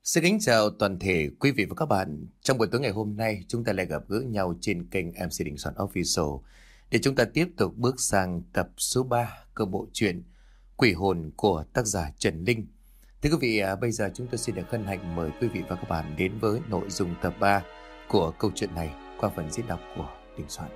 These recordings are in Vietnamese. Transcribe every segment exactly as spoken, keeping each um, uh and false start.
Xin kính chào toàn thể quý vị và các bạn. Trong buổi tối ngày hôm nay, chúng ta lại gặp gỡ nhau trên kênh em xê Đình Soạn Official để chúng ta tiếp tục bước sang tập số ba của bộ truyện Quỷ hồn của tác giả Trần Linh. Thưa quý vị, à, bây giờ chúng tôi xin được hân hạnh mời quý vị và các bạn đến với nội dung tập ba của câu chuyện này qua phần diễn đọc của Đình Soạn.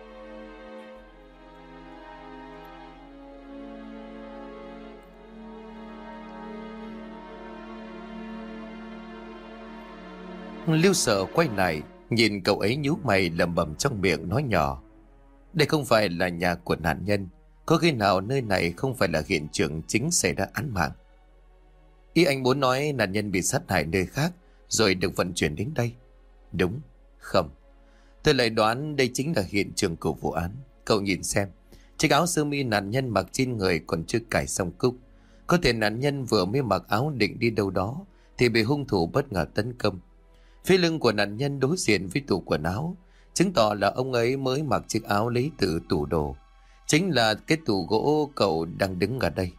Lưu Sở quay lại, nhìn cậu ấy nhíu mày lẩm bẩm trong miệng nói nhỏ: đây không phải là nhà của nạn nhân, có khi nào nơi này không phải là hiện trường chính xảy ra án mạng? Ý anh muốn nói nạn nhân bị sát hại nơi khác rồi được vận chuyển đến đây? Đúng. Không, tôi lại đoán đây chính là hiện trường của vụ án. Cậu nhìn xem, chiếc áo sơ mi nạn nhân mặc trên người còn chưa cài xong cúc. Có thể nạn nhân vừa mới mặc áo định đi đâu đó thì bị hung thủ bất ngờ tấn công. Phía lưng của nạn nhân đối diện với tủ quần áo, chứng tỏ là ông ấy mới mặc chiếc áo lấy từ tủ đồ. Chính là cái tủ gỗ cậu đang đứng ở đây.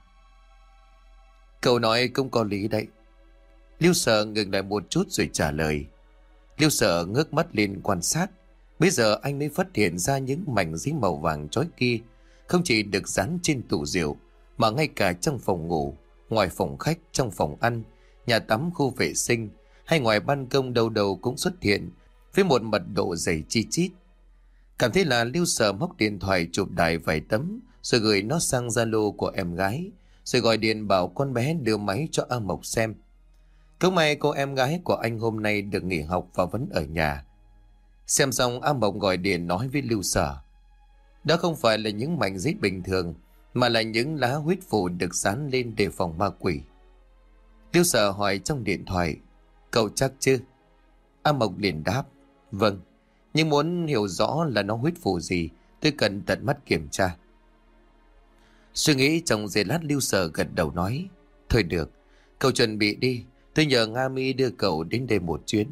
Cậu nói cũng có lý đấy. Lưu Sở ngừng lại một chút rồi trả lời. Lưu Sở ngước mắt lên quan sát. Bây giờ anh mới phát hiện ra những mảnh giấy màu vàng chói kia không chỉ được dán trên tủ rượu, mà ngay cả trong phòng ngủ, ngoài phòng khách, trong phòng ăn, nhà tắm, khu vệ sinh hay ngoài ban công đâu đâu cũng xuất hiện với một mật độ dày chi chít. Cảm thấy là Lưu Sở móc điện thoại chụp đại vài tấm rồi gửi nó sang Zalo của em gái, rồi gọi điện bảo con bé đưa máy cho A Mộc xem. Cũng may cô em gái của anh hôm nay được nghỉ học và vẫn ở nhà. Xem xong, A Mộc gọi điện nói với Lưu Sở: đó không phải là những mảnh giấy bình thường, mà là những lá huyết phù được dán lên để phòng ma quỷ. Lưu Sở hỏi trong điện thoại: cậu chắc chứ? A Mộc liền đáp: vâng, nhưng muốn hiểu rõ là nó huyết phù gì, tôi cần tận mắt kiểm tra. Suy nghĩ trong giây lát, Lưu Sở gật đầu nói: thôi được, cậu chuẩn bị đi, tôi nhờ Nga Mi đưa cậu đến đây một chuyến.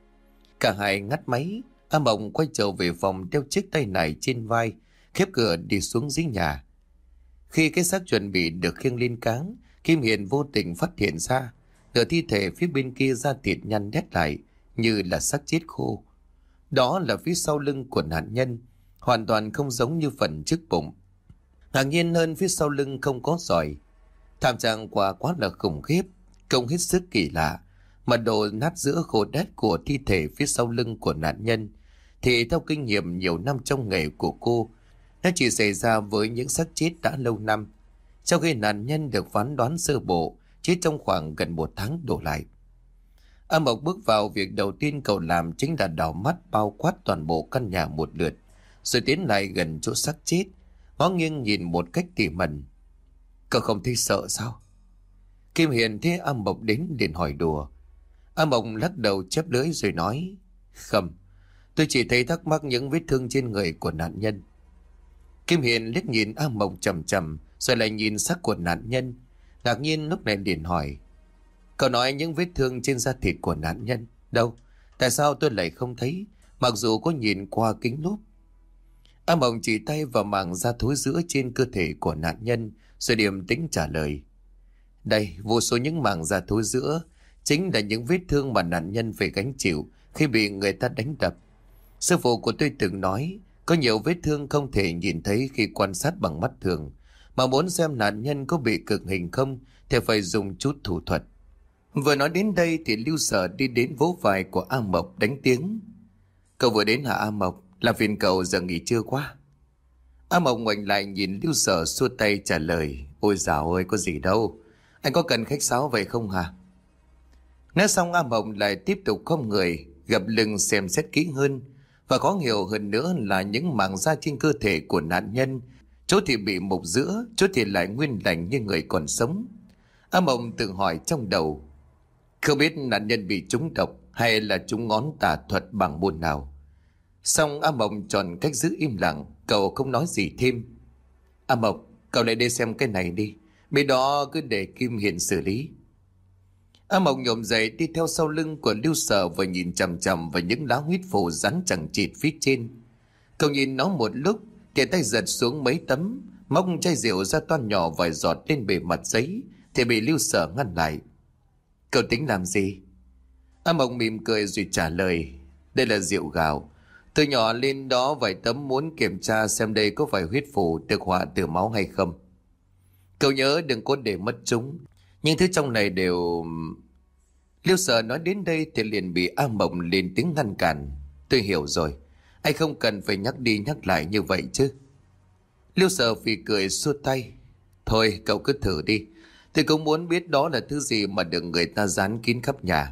Cả hai ngắt máy. A Mộc quay trở về phòng đeo chiếc tay nải trên vai, khép cửa đi xuống dưới nhà. Khi cái xác chuẩn bị được khiêng lên cáng, Kim Hiền vô tình phát hiện ra nửa thi thể phía bên kia da thịt nhăn nhét lại như là xác chết khô. Đó là phía sau lưng của nạn nhân, hoàn toàn không giống như phần trước bụng. Ngạc nhiên hơn, phía sau lưng không có roi. Thảm trạng quả quá là khủng khiếp, công hết sức kỳ lạ. Mà độ nát giữa khô đét của thi thể phía sau lưng của nạn nhân thì theo kinh nghiệm nhiều năm trong nghề của cô, nó chỉ xảy ra với những xác chết đã lâu năm, trong khi nạn nhân được phán đoán sơ bộ chết trong khoảng gần một tháng đổ lại. A Mộc bước vào, việc đầu tiên cậu làm chính là đảo mắt bao quát toàn bộ căn nhà một lượt, rồi tiến lại gần chỗ xác chết, ngó nghiêng nhìn một cách tỉ mẩn. Cậu không thấy sợ sao? Kim Hiền thấy A Mộc đến liền hỏi đùa. A Mộc lắc đầu chép lưỡi rồi nói: không, tôi chỉ thấy thắc mắc những vết thương trên người của nạn nhân. Kim Hiền liếc nhìn A Mộc chầm chầm rồi lại nhìn xác của nạn nhân, ngạc nhiên lúc này liền hỏi: cậu nói những vết thương trên da thịt của nạn nhân đâu? Tại sao tôi lại không thấy, mặc dù có nhìn qua kính lúp? A Mộc chỉ tay vào mảng da thối rữa trên cơ thể của nạn nhân rồi điềm tĩnh trả lời: đây, vô số những mảng da thối rữa chính là những vết thương mà nạn nhân phải gánh chịu khi bị người ta đánh đập. Sư phụ của tôi từng nói, có nhiều vết thương không thể nhìn thấy khi quan sát bằng mắt thường, mà muốn xem nạn nhân có bị cực hình không thì phải dùng chút thủ thuật. Vừa nói đến đây thì Lưu Sở đi đến vỗ vai của A Mộc đánh tiếng: cậu vừa đến hả A Mộc? Làm phiền cậu giờ nghỉ trưa quá. A Mộc ngoảnh lại nhìn Lưu Sở xua tay trả lời: ôi dào ơi, có gì đâu, anh có cần khách sáo vậy không hả? Nói xong, A Mộc lại tiếp tục khom người gập lưng xem xét kỹ hơn, và khó hiểu hơn nữa là những mảng da trên cơ thể của nạn nhân, chỗ thì bị mục giữa, chỗ thì lại nguyên lành như người còn sống. A Mộc tự hỏi trong đầu, không biết nạn nhân bị trúng độc hay là trúng ngón tà thuật bằng môn nào. Xong A Mộc chọn cách giữ im lặng, cậu không nói gì thêm. A Mộc, cậu lại đi xem cái này đi, bên đó cứ để Kim Hiền xử lý. A Mộc nhổm dậy đi theo sau lưng của Lưu Sở và nhìn chằm chằm vào những lá huyết phù rắn chẳng chịt phía trên. Cậu nhìn nó một lúc thì tay giật xuống mấy tấm, móc chai rượu ra toan nhỏ vài giọt lên bề mặt giấy thì bị Lưu Sở ngăn lại. Cậu tính làm gì? A Mộc mỉm cười rồi trả lời. Đây là rượu gạo. Từ nhỏ lên đó vài tấm muốn kiểm tra xem đây có phải huyết phù được họa từ máu hay không. Cậu nhớ đừng có để mất chúng. Nhưng thứ trong này đều... Liêu Sở nói đến đây thì liền bị A Mộc lên tiếng ngăn cản. Tôi hiểu rồi. Anh không cần phải nhắc đi nhắc lại như vậy chứ. Liêu Sở phì cười xua tay. Thôi cậu cứ thử đi. Tôi cũng muốn biết đó là thứ gì mà được người ta dán kín khắp nhà.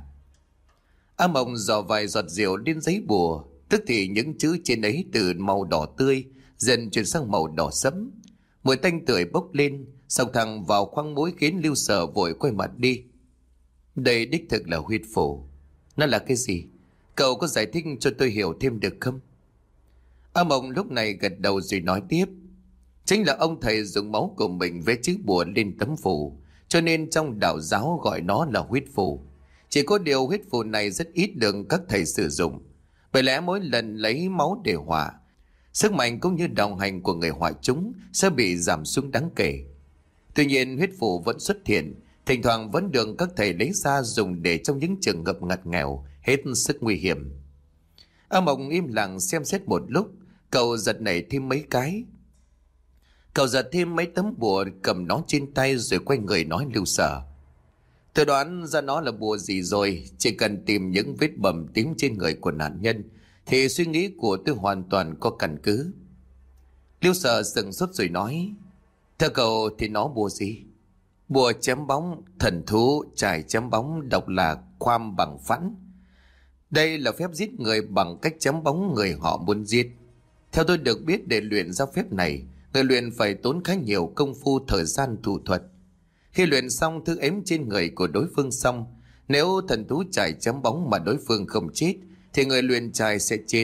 A Mộc dò vài giọt rượu lên giấy bùa. Tức thì những chữ trên ấy từ màu đỏ tươi dần chuyển sang màu đỏ sẫm. Mùi tanh tưởi bốc lên, xông thẳng vào khoang mũi khiến Liêu Sở vội quay mặt đi. Đây đích thực là huyết phù. Nó là cái gì? Cậu có giải thích cho tôi hiểu thêm được không? A Mộc lúc này gật đầu rồi nói tiếp. Chính là ông thầy dùng máu của mình vẽ chữ bùa lên tấm phù, cho nên trong đạo giáo gọi nó là huyết phù. Chỉ có điều huyết phù này rất ít được các thầy sử dụng. Bởi lẽ mỗi lần lấy máu để họa, sức mạnh cũng như đồng hành của người họa chúng sẽ bị giảm xuống đáng kể. Tuy nhiên huyết phù vẫn xuất hiện, thỉnh thoảng vẫn được các thầy lấy ra dùng để trong những trường hợp ngặt nghèo hết sức nguy hiểm. A Mộc im lặng xem xét một lúc, cậu giật nảy thêm mấy cái. Cậu giật thêm mấy tấm bùa, cầm nó trên tay rồi quay người nói Lưu Sở. Tôi đoán ra nó là bùa gì rồi, chỉ cần tìm những vết bầm tím trên người của nạn nhân thì suy nghĩ của tôi hoàn toàn có căn cứ. Lưu Sở sững sốt rồi nói. Theo cậu thì nó bùa gì? Bùa chém bóng, thần thú, trải chém bóng độc là khoam bằng phẵn. Đây là phép giết người bằng cách chém bóng người họ muốn giết. Theo tôi được biết, để luyện ra phép này, người luyện phải tốn khá nhiều công phu, thời gian, thủ thuật. Khi luyện xong thứ ếm trên người của đối phương xong, nếu thần thú trải chém bóng mà đối phương không chết thì người luyện trải sẽ chết.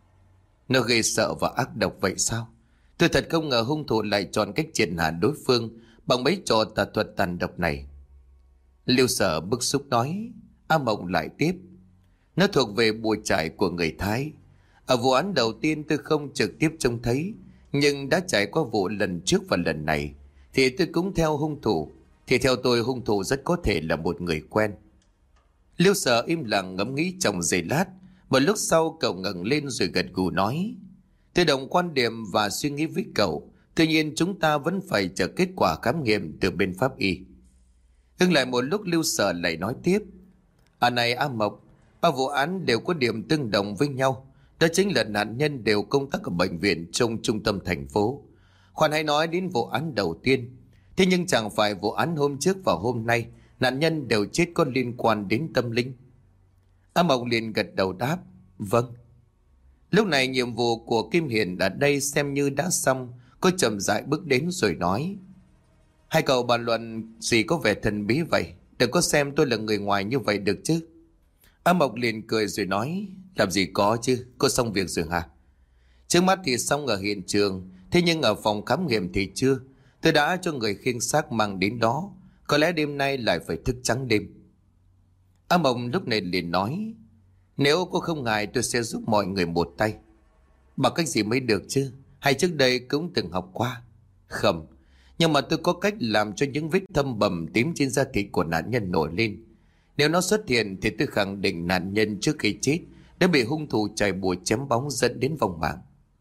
Nó ghê sợ và ác độc vậy sao? Tôi thật không ngờ hung thủ lại chọn cách triệt hạ đối phương bằng mấy trò tà thuật tàn độc này. Liêu Sở bức xúc nói. A Mộc lại tiếp. Nó thuộc về bùa trải của người Thái. Ở vụ án đầu tiên tôi không trực tiếp trông thấy, nhưng đã trải qua vụ lần trước và lần này thì tôi cũng theo hung thủ. Thì theo tôi hung thủ rất có thể là một người quen. Liêu Sở im lặng ngẫm nghĩ trong giây lát. Một lúc sau cậu ngẩng lên rồi gật gù nói. Tôi đồng quan điểm và suy nghĩ với cậu. Tuy nhiên chúng ta vẫn phải chờ kết quả khám nghiệm từ bên pháp y. Ngưng lại một lúc, Liêu Sở lại nói tiếp. À này A Mộc, ba vụ án đều có điểm tương đồng với nhau. Đó chính là nạn nhân đều công tác ở bệnh viện trong trung tâm thành phố. Khoan hãy nói đến vụ án đầu tiên. Thế nhưng chẳng phải vụ án hôm trước và hôm nay nạn nhân đều chết có liên quan đến tâm linh? A Mộc liền gật đầu đáp. Vâng. Lúc này nhiệm vụ của Kim Hiền ở đây xem như đã xong. Cô chậm rãi bước đến rồi nói. Hai cậu bàn luận gì có vẻ thần bí vậy? Đừng có xem tôi là người ngoài như vậy được chứ. A Mộc liền cười rồi nói. Làm gì có chứ, cô xong việc rồi hả? Trước mắt thì xong ở hiện trường, thế nhưng ở phòng khám nghiệm thì chưa. Tôi đã cho người khiêng xác mang đến đó. Có lẽ đêm nay lại phải thức trắng đêm. A Mộc lúc này liền nói. Nếu cô không ngại tôi sẽ giúp mọi người một tay. Bằng cách gì mới được chứ? Hay trước đây cũng từng học qua? Không. Nhưng mà tôi có cách làm cho những vết thâm bầm tím trên da thịt của nạn nhân nổi lên. Nếu nó xuất hiện thì tôi khẳng định nạn nhân trước khi chết đã bị hung thủ chài bùa chém bóng dẫn đến vong mạng.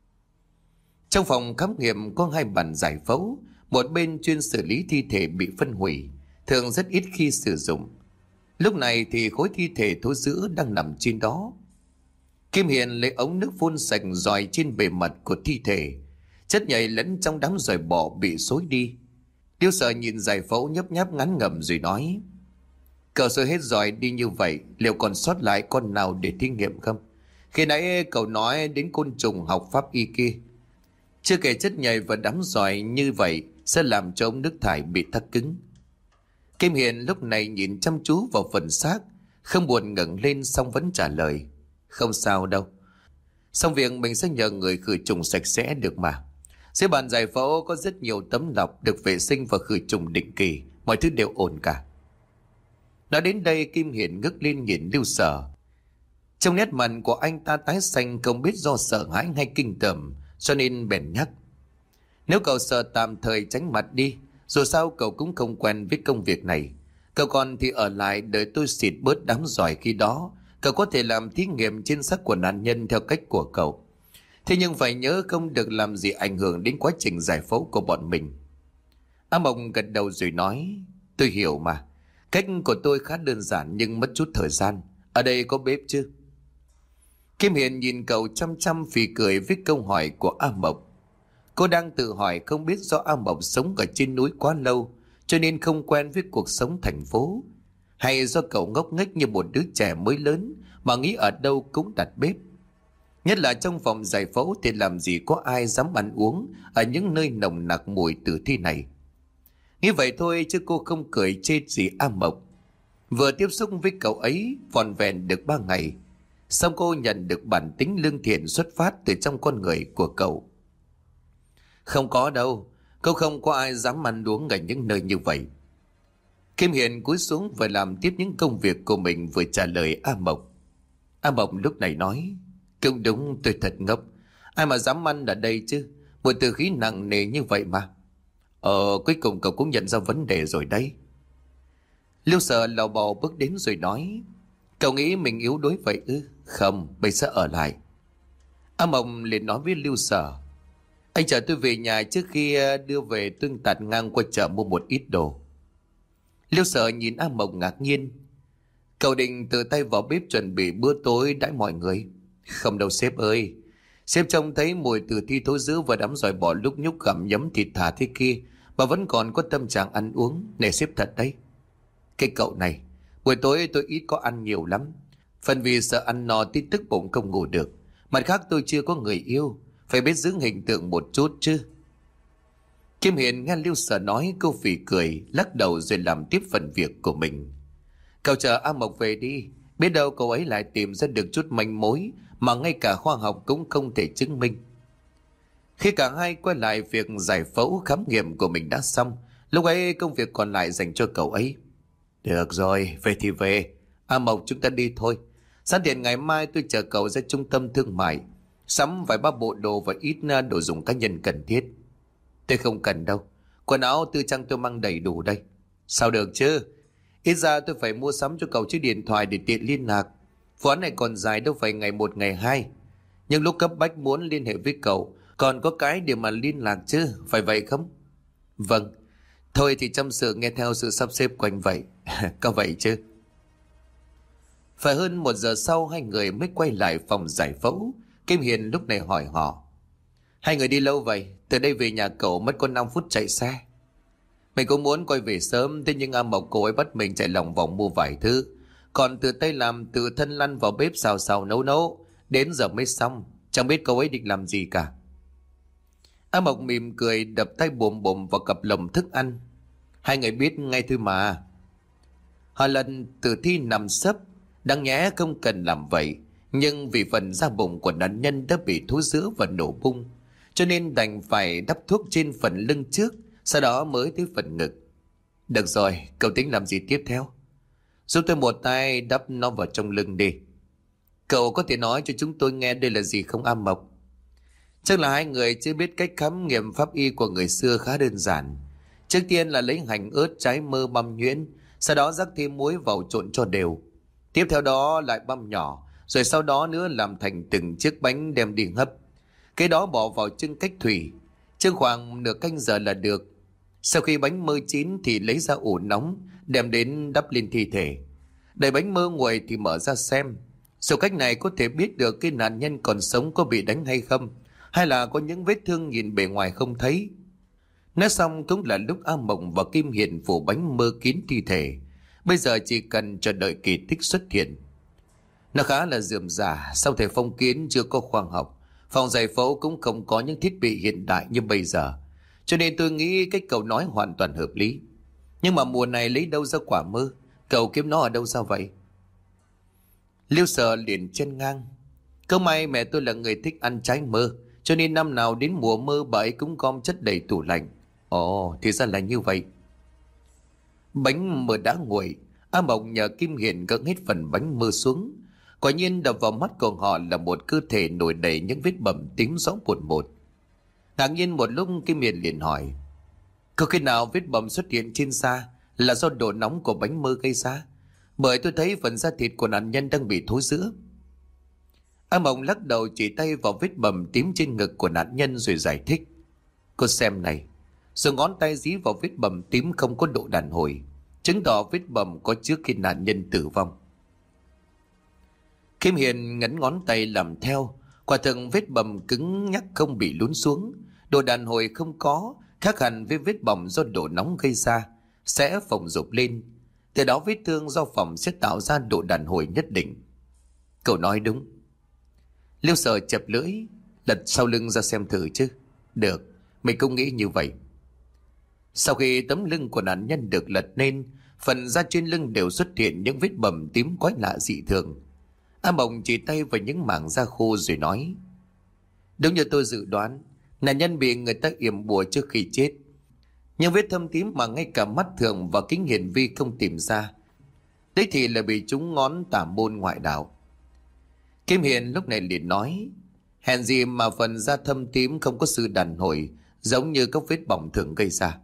Trong phòng khám nghiệm có hai bàn giải phẫu. Một bên chuyên xử lý thi thể bị phân hủy, thường rất ít khi sử dụng. Lúc này thì khối thi thể thối rữa đang nằm trên đó. Kim Hiền lấy ống nước phun sạch rọi trên bề mặt của thi thể. Chất nhầy lẫn trong đám roi bọ bị xối đi. Liêu Sở nhìn giải phẫu nhấp nháp ngắn ngẩm rồi nói. Cậu xơi hết roi đi như vậy, liệu còn sót lại con nào để thí nghiệm không? Khi nãy cậu nói đến côn trùng học pháp y kia. Chưa kể chất nhầy và đám roi như vậy sẽ làm cho ống nước thải bị thắt cứng. Kim Hiền lúc này nhìn chăm chú vào phần xác, không buồn ngẩng lên xong vẫn trả lời. Không sao đâu. Xong việc mình sẽ nhờ người khử trùng sạch sẽ được mà. Dưới bàn giải phẫu có rất nhiều tấm lọc được vệ sinh và khử trùng định kỳ. Mọi thứ đều ổn cả. Nói đến đây Kim Hiền ngước lên nhìn Lưu Sở. Trong nét mặt của anh ta tái xanh, không biết do sợ hãi hay kinh tởm, cho nên bèn nhắc. Nếu cậu sợ tạm thời tránh mặt đi, dù sao cậu cũng không quen với công việc này. Cậu còn thì ở lại đợi tôi xịt bớt đám giỏi khi đó, Cậu có thể làm thí nghiệm trên xác của nạn nhân theo cách của cậu. Thế nhưng phải nhớ không được làm gì ảnh hưởng đến quá trình giải phẫu của bọn mình. A Mộc gật đầu rồi nói, tôi hiểu mà. Cách của tôi khá đơn giản nhưng mất chút thời gian. Ở đây có bếp chứ? Kim Hiền nhìn cậu chăm chăm phì cười với câu hỏi của A Mộc. Cô đang tự hỏi không biết do A Mộc sống ở trên núi quá lâu cho nên không quen với cuộc sống thành phố, hay do cậu ngốc nghếch như một đứa trẻ mới lớn mà nghĩ ở đâu cũng đặt bếp. Nhất là trong phòng giải phẫu thì làm gì có ai dám ăn uống ở những nơi nồng nặc mùi tử thi này. Nghĩ vậy thôi chứ cô không cười chê gì A Mộc. Vừa tiếp xúc với cậu ấy vòn vẹn được ba ngày, xong cô nhận được bản tính lương thiện xuất phát từ trong con người của cậu. Không có đâu, cô không có ai dám ăn uống ở những nơi như vậy. Kim Hiền cúi xuống và làm tiếp những công việc của mình vừa trả lời A Mộc. A Mộc lúc này nói, cũng đúng, tôi thật ngốc. Ai mà dám ăn ở đây chứ, một từ khí nặng nề như vậy mà. Ờ, cuối cùng cậu cũng nhận ra vấn đề rồi đấy. Liêu Sở lò bò bước đến rồi nói, cậu nghĩ mình yếu đuối vậy ư? Không, bây giờ ở lại. A Mộc liền nói với Liêu Sở, anh chờ tôi về nhà trước khi đưa về, tôi tạt ngang qua chợ mua một ít đồ. Liêu Sở nhìn A Mộc ngạc nhiên. Cậu định tự tay vào bếp chuẩn bị bữa tối đãi mọi người? Không đâu sếp ơi. Sếp trông thấy mùi tử thi thối rữa và đám giòi bò lúc nhúc gặm nhấm thịt thà thế kia mà vẫn còn có tâm trạng ăn uống. Nể sếp thật đấy. Cái cậu này, buổi tối tôi ít có ăn nhiều lắm. Phần vì sợ ăn no tí tức bụng không ngủ được. Mặt khác tôi chưa có người yêu, phải biết giữ hình tượng một chút chứ. Kim Hiền nghe Liêu Sở nói, cô phì cười, lắc đầu rồi làm tiếp phần việc của mình. Cậu chờ A Mộc về đi, biết đâu cậu ấy lại tìm ra được chút manh mối mà ngay cả khoa học cũng không thể chứng minh. Khi cả hai quay lại việc giải phẫu khám nghiệm của mình đã xong, lúc ấy công việc còn lại dành cho cậu ấy. Được rồi, về thì về. A Mộc, chúng ta đi thôi. Sáng tiện ngày mai tôi chờ cậu ra trung tâm thương mại, sắm vài ba bộ đồ và ít đồ dùng cá nhân cần thiết. Tôi không cần đâu, quần áo tư trang tôi mang đầy đủ đây. Sao được chứ? Ít ra tôi phải mua sắm cho cậu chiếc điện thoại để tiện liên lạc. Vụ án này còn dài đâu phải ngày một ngày hai. Nhưng lúc cấp bách muốn liên hệ với cậu, còn có cái để mà liên lạc chứ, phải vậy không? Vâng, thôi thì chăm sự nghe theo sự sắp xếp của anh vậy. Có vậy chứ? Phải hơn một giờ sau hai người mới quay lại phòng giải phẫu. Kim Hiền lúc này hỏi họ, hai người đi lâu vậy? Từ đây về nhà cậu mất có năm phút chạy xe. Mình cũng muốn quay về sớm, thế nhưng A Mộc cô ấy bắt mình chạy lòng vòng mua vài thứ, còn tự tay làm, tự thân lăn vào bếp xào xào nấu nấu, đến giờ mới xong. Chẳng biết cô ấy định làm gì cả. A Mộc mỉm cười đập tay bùm bùm vào cặp lồng thức ăn. Hai người biết ngay thôi mà. Họ lần tử thi nằm sấp, đáng nhẽ không cần làm vậy, nhưng vì phần da bụng của nạn nhân đã bị thối rữa và nổ bung, cho nên đành phải đắp thuốc trên phần lưng trước, sau đó mới tới phần ngực. Được rồi, cậu tính làm gì tiếp theo? Giúp tôi một tay đắp nó vào trong lưng đi. Cậu có thể nói cho chúng tôi nghe đây là gì không A Mộc? Chắc là hai người chưa biết cách khám nghiệm pháp y của người xưa khá đơn giản. Trước tiên là lấy hành ớt trái mơ băm nhuyễn, sau đó rắc thêm muối vào trộn cho đều. Tiếp theo đó lại băm nhỏ, rồi sau đó nữa làm thành từng chiếc bánh đem đi hấp. Cái đó bỏ vào chưng cách thủy, chưng khoảng nửa canh giờ là được. Sau khi bánh mơ chín thì lấy ra ủ nóng, đem đến đắp lên thi thể. Đợi bánh mơ nguội thì mở ra xem. Sau cách này có thể biết được cái nạn nhân còn sống có bị đánh hay không, hay là có những vết thương nhìn bề ngoài không thấy. Nói xong cũng là lúc A Mộc và Kim Hiền phủ bánh mơ kín thi thể. Bây giờ chỉ cần chờ đợi kỳ tích xuất hiện. Nó khá là rườm rà, sau thể phong kiến chưa có khoa học, phòng giải phẫu cũng không có những thiết bị hiện đại như bây giờ, cho nên tôi nghĩ cách cậu nói hoàn toàn hợp lý. Nhưng mà mùa này lấy đâu ra quả mơ? Cậu kiếm nó ở đâu ra vậy? Liêu Sở liền chen ngang, cơ may mẹ tôi là người thích ăn trái mơ, cho nên năm nào đến mùa mơ bà ấy cũng gom chất đầy tủ lạnh. Ồ, thì ra là như vậy. Bánh mơ đã nguội, A Mộc nhờ Kim Hiền gỡ hết phần bánh mơ xuống. Quả nhiên đập vào mắt của họ là một cơ thể nổi đầy những vết bầm tím rõ một một. Ngạc nhiên một lúc, Kim Hiền liền hỏi, có khi nào vết bầm xuất hiện trên da là do độ nóng của bánh mơ gây ra? Bởi tôi thấy phần da thịt của nạn nhân đang bị thối rữa. A Mộng lắc đầu chỉ tay vào vết bầm tím trên ngực của nạn nhân rồi giải thích. Cô xem này, rồi ngón tay dí vào vết bầm tím không có độ đàn hồi, chứng tỏ vết bầm có trước khi nạn nhân tử vong. Kim Hiền ngấn ngón tay làm theo. Quả thực vết bầm cứng nhắc không bị lún xuống, độ đàn hồi không có, khác hẳn với vết bầm do độ nóng gây ra, sẽ phồng rộp lên. Từ đó vết thương do phỏng sẽ tạo ra độ đàn hồi nhất định. Cậu nói đúng. Liêu Sở chập lưỡi, lật sau lưng ra xem thử chứ. Được, mình cũng nghĩ như vậy. Sau khi tấm lưng của nạn nhân được lật lên, phần da trên lưng đều xuất hiện những vết bầm tím quái lạ dị thường. A Mộng chỉ tay vào những mảng da khô rồi nói. Đúng như tôi dự đoán, nạn nhân bị người ta yểm bùa trước khi chết. Nhưng vết thâm tím mà ngay cả mắt thường và kính hiển vi không tìm ra, đấy thì là bị chúng ngón tà môn ngoại đạo. Kim Hiền lúc này liền nói. Hèn gì mà phần da thâm tím không có sự đàn hồi, giống như các vết bỏng thường gây ra.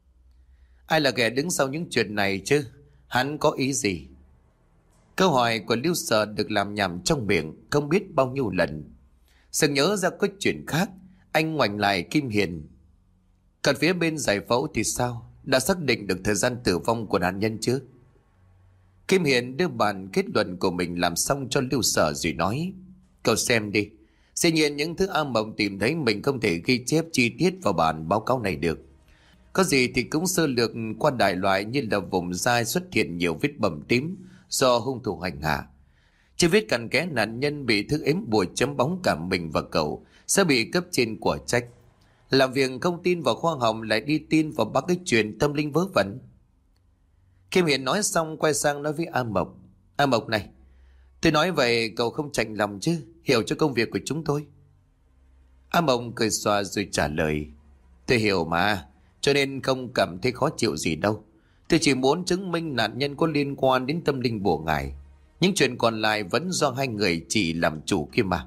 Ai là kẻ đứng sau những chuyện này chứ? Hắn có ý gì? Câu hỏi của Lưu Sở được làm nhảm trong miệng không biết bao nhiêu lần. Sừng nhớ ra có chuyện khác, anh ngoảnh lại Kim Hiền. Còn phía bên giải phẫu thì sao? Đã xác định được thời gian tử vong của nạn nhân chưa? Kim Hiền đưa bản kết luận của mình làm xong cho Lưu Sở rồi nói. Cậu xem đi. Dĩ nhiên những thứ A Mộng tìm thấy mình không thể ghi chép chi tiết vào bản báo cáo này được. Có gì thì cũng sơ lược qua đại loại như là vùng da xuất hiện nhiều vết bầm tím do hung thủ hành hạ. Chỉ viết cặn kẽ nạn nhân bị thức ếm bùa chấm bóng cả mình và cậu sẽ bị cấp trên của trách. Làm việc không tin vào khoa học lại đi tin vào bác cái chuyện tâm linh vớ vẩn. Kim Hiền nói xong quay sang nói với A Mộc. A Mộc này, tôi nói vậy cậu không chạnh lòng chứ, hiểu cho công việc của chúng tôi. A Mộc cười xòa rồi trả lời. Tôi hiểu mà, cho nên không cảm thấy khó chịu gì đâu. Tôi chỉ muốn chứng minh nạn nhân có liên quan đến tâm linh bùa ngải. Những chuyện còn lại vẫn do hai người chỉ làm chủ kia mà.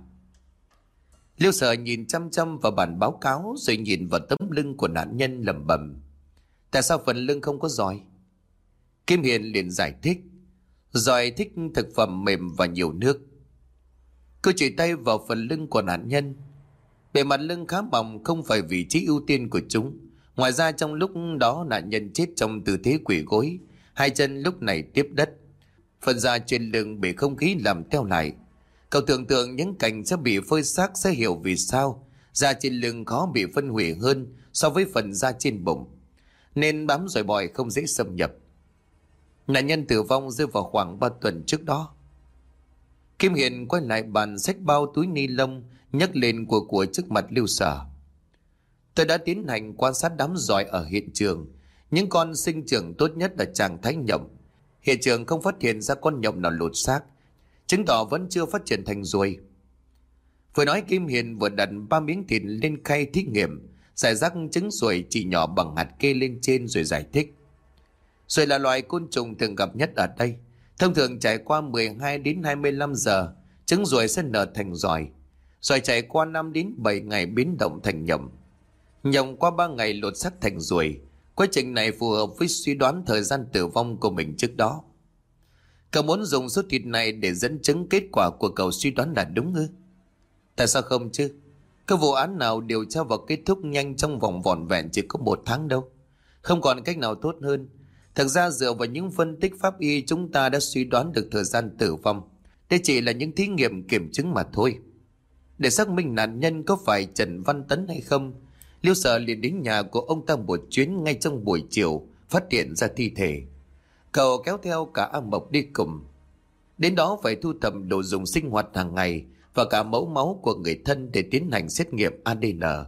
Liêu Sở nhìn chăm chăm vào bản báo cáo rồi nhìn vào tấm lưng của nạn nhân lẩm bẩm. Tại sao phần lưng không có giòi? Kim Hiền liền giải thích. Giòi thích thực phẩm mềm và nhiều nước. Cô chỉ tay vào phần lưng của nạn nhân. Bề mặt lưng khá mỏng, không phải vị trí ưu tiên của chúng. Ngoài ra trong lúc đó nạn nhân chết trong tư thế quỳ gối, hai chân lúc này tiếp đất. Phần da trên lưng bị không khí làm teo lại. Cậu tưởng tượng những cảnh sẽ bị phơi xác sẽ hiểu vì sao da trên lưng khó bị phân hủy hơn so với phần da trên bụng, nên bám dòi bòi không dễ xâm nhập. Nạn nhân tử vong rơi vào khoảng ba tuần trước đó. Kim Hiền quay lại bàn xách bao túi ni lông nhấc lên của của trước mặt Lưu Sở. Tôi đã tiến hành quan sát đám giòi ở hiện trường. Những con sinh trưởng tốt nhất là trạng thái nhộng. Hiện trường không phát hiện ra con nhộng nào lột xác, chứng tỏ vẫn chưa phát triển thành ruồi. Vừa nói Kim Hiền vừa đặt ba miếng thịt lên khay thí nghiệm, giải rác trứng ruồi chỉ nhỏ bằng hạt kê lên trên rồi giải thích. Ruồi là loài côn trùng thường gặp nhất ở đây. Thông thường trải qua mười hai đến hai mươi lăm giờ, trứng ruồi sẽ nở thành giòi. Giòi trải qua năm đến bảy ngày biến động thành nhộng. Nhộng qua ba ngày lột xác thành ruồi. Quá trình này phù hợp với suy đoán thời gian tử vong của mình trước đó. Cậu muốn dùng số thịt này để dẫn chứng kết quả của cậu suy đoán là đúng ư? Tại sao không chứ? Cái vụ án nào điều tra và kết thúc nhanh trong vòng vỏn vẹn chỉ có một tháng đâu. Không còn cách nào tốt hơn. Thực ra dựa vào những phân tích pháp y chúng ta đã suy đoán được thời gian tử vong. Đây chỉ là những thí nghiệm kiểm chứng mà thôi. Để xác minh nạn nhân có phải Trần Văn Tấn hay không, Liêu Sở liền đến nhà của ông ta một chuyến ngay trong buổi chiều, phát hiện ra thi thể. Cậu kéo theo cả A Mộc đi cùng. Đến đó phải thu thập đồ dùng sinh hoạt hàng ngày và cả mẫu máu của người thân để tiến hành xét nghiệm a đê en.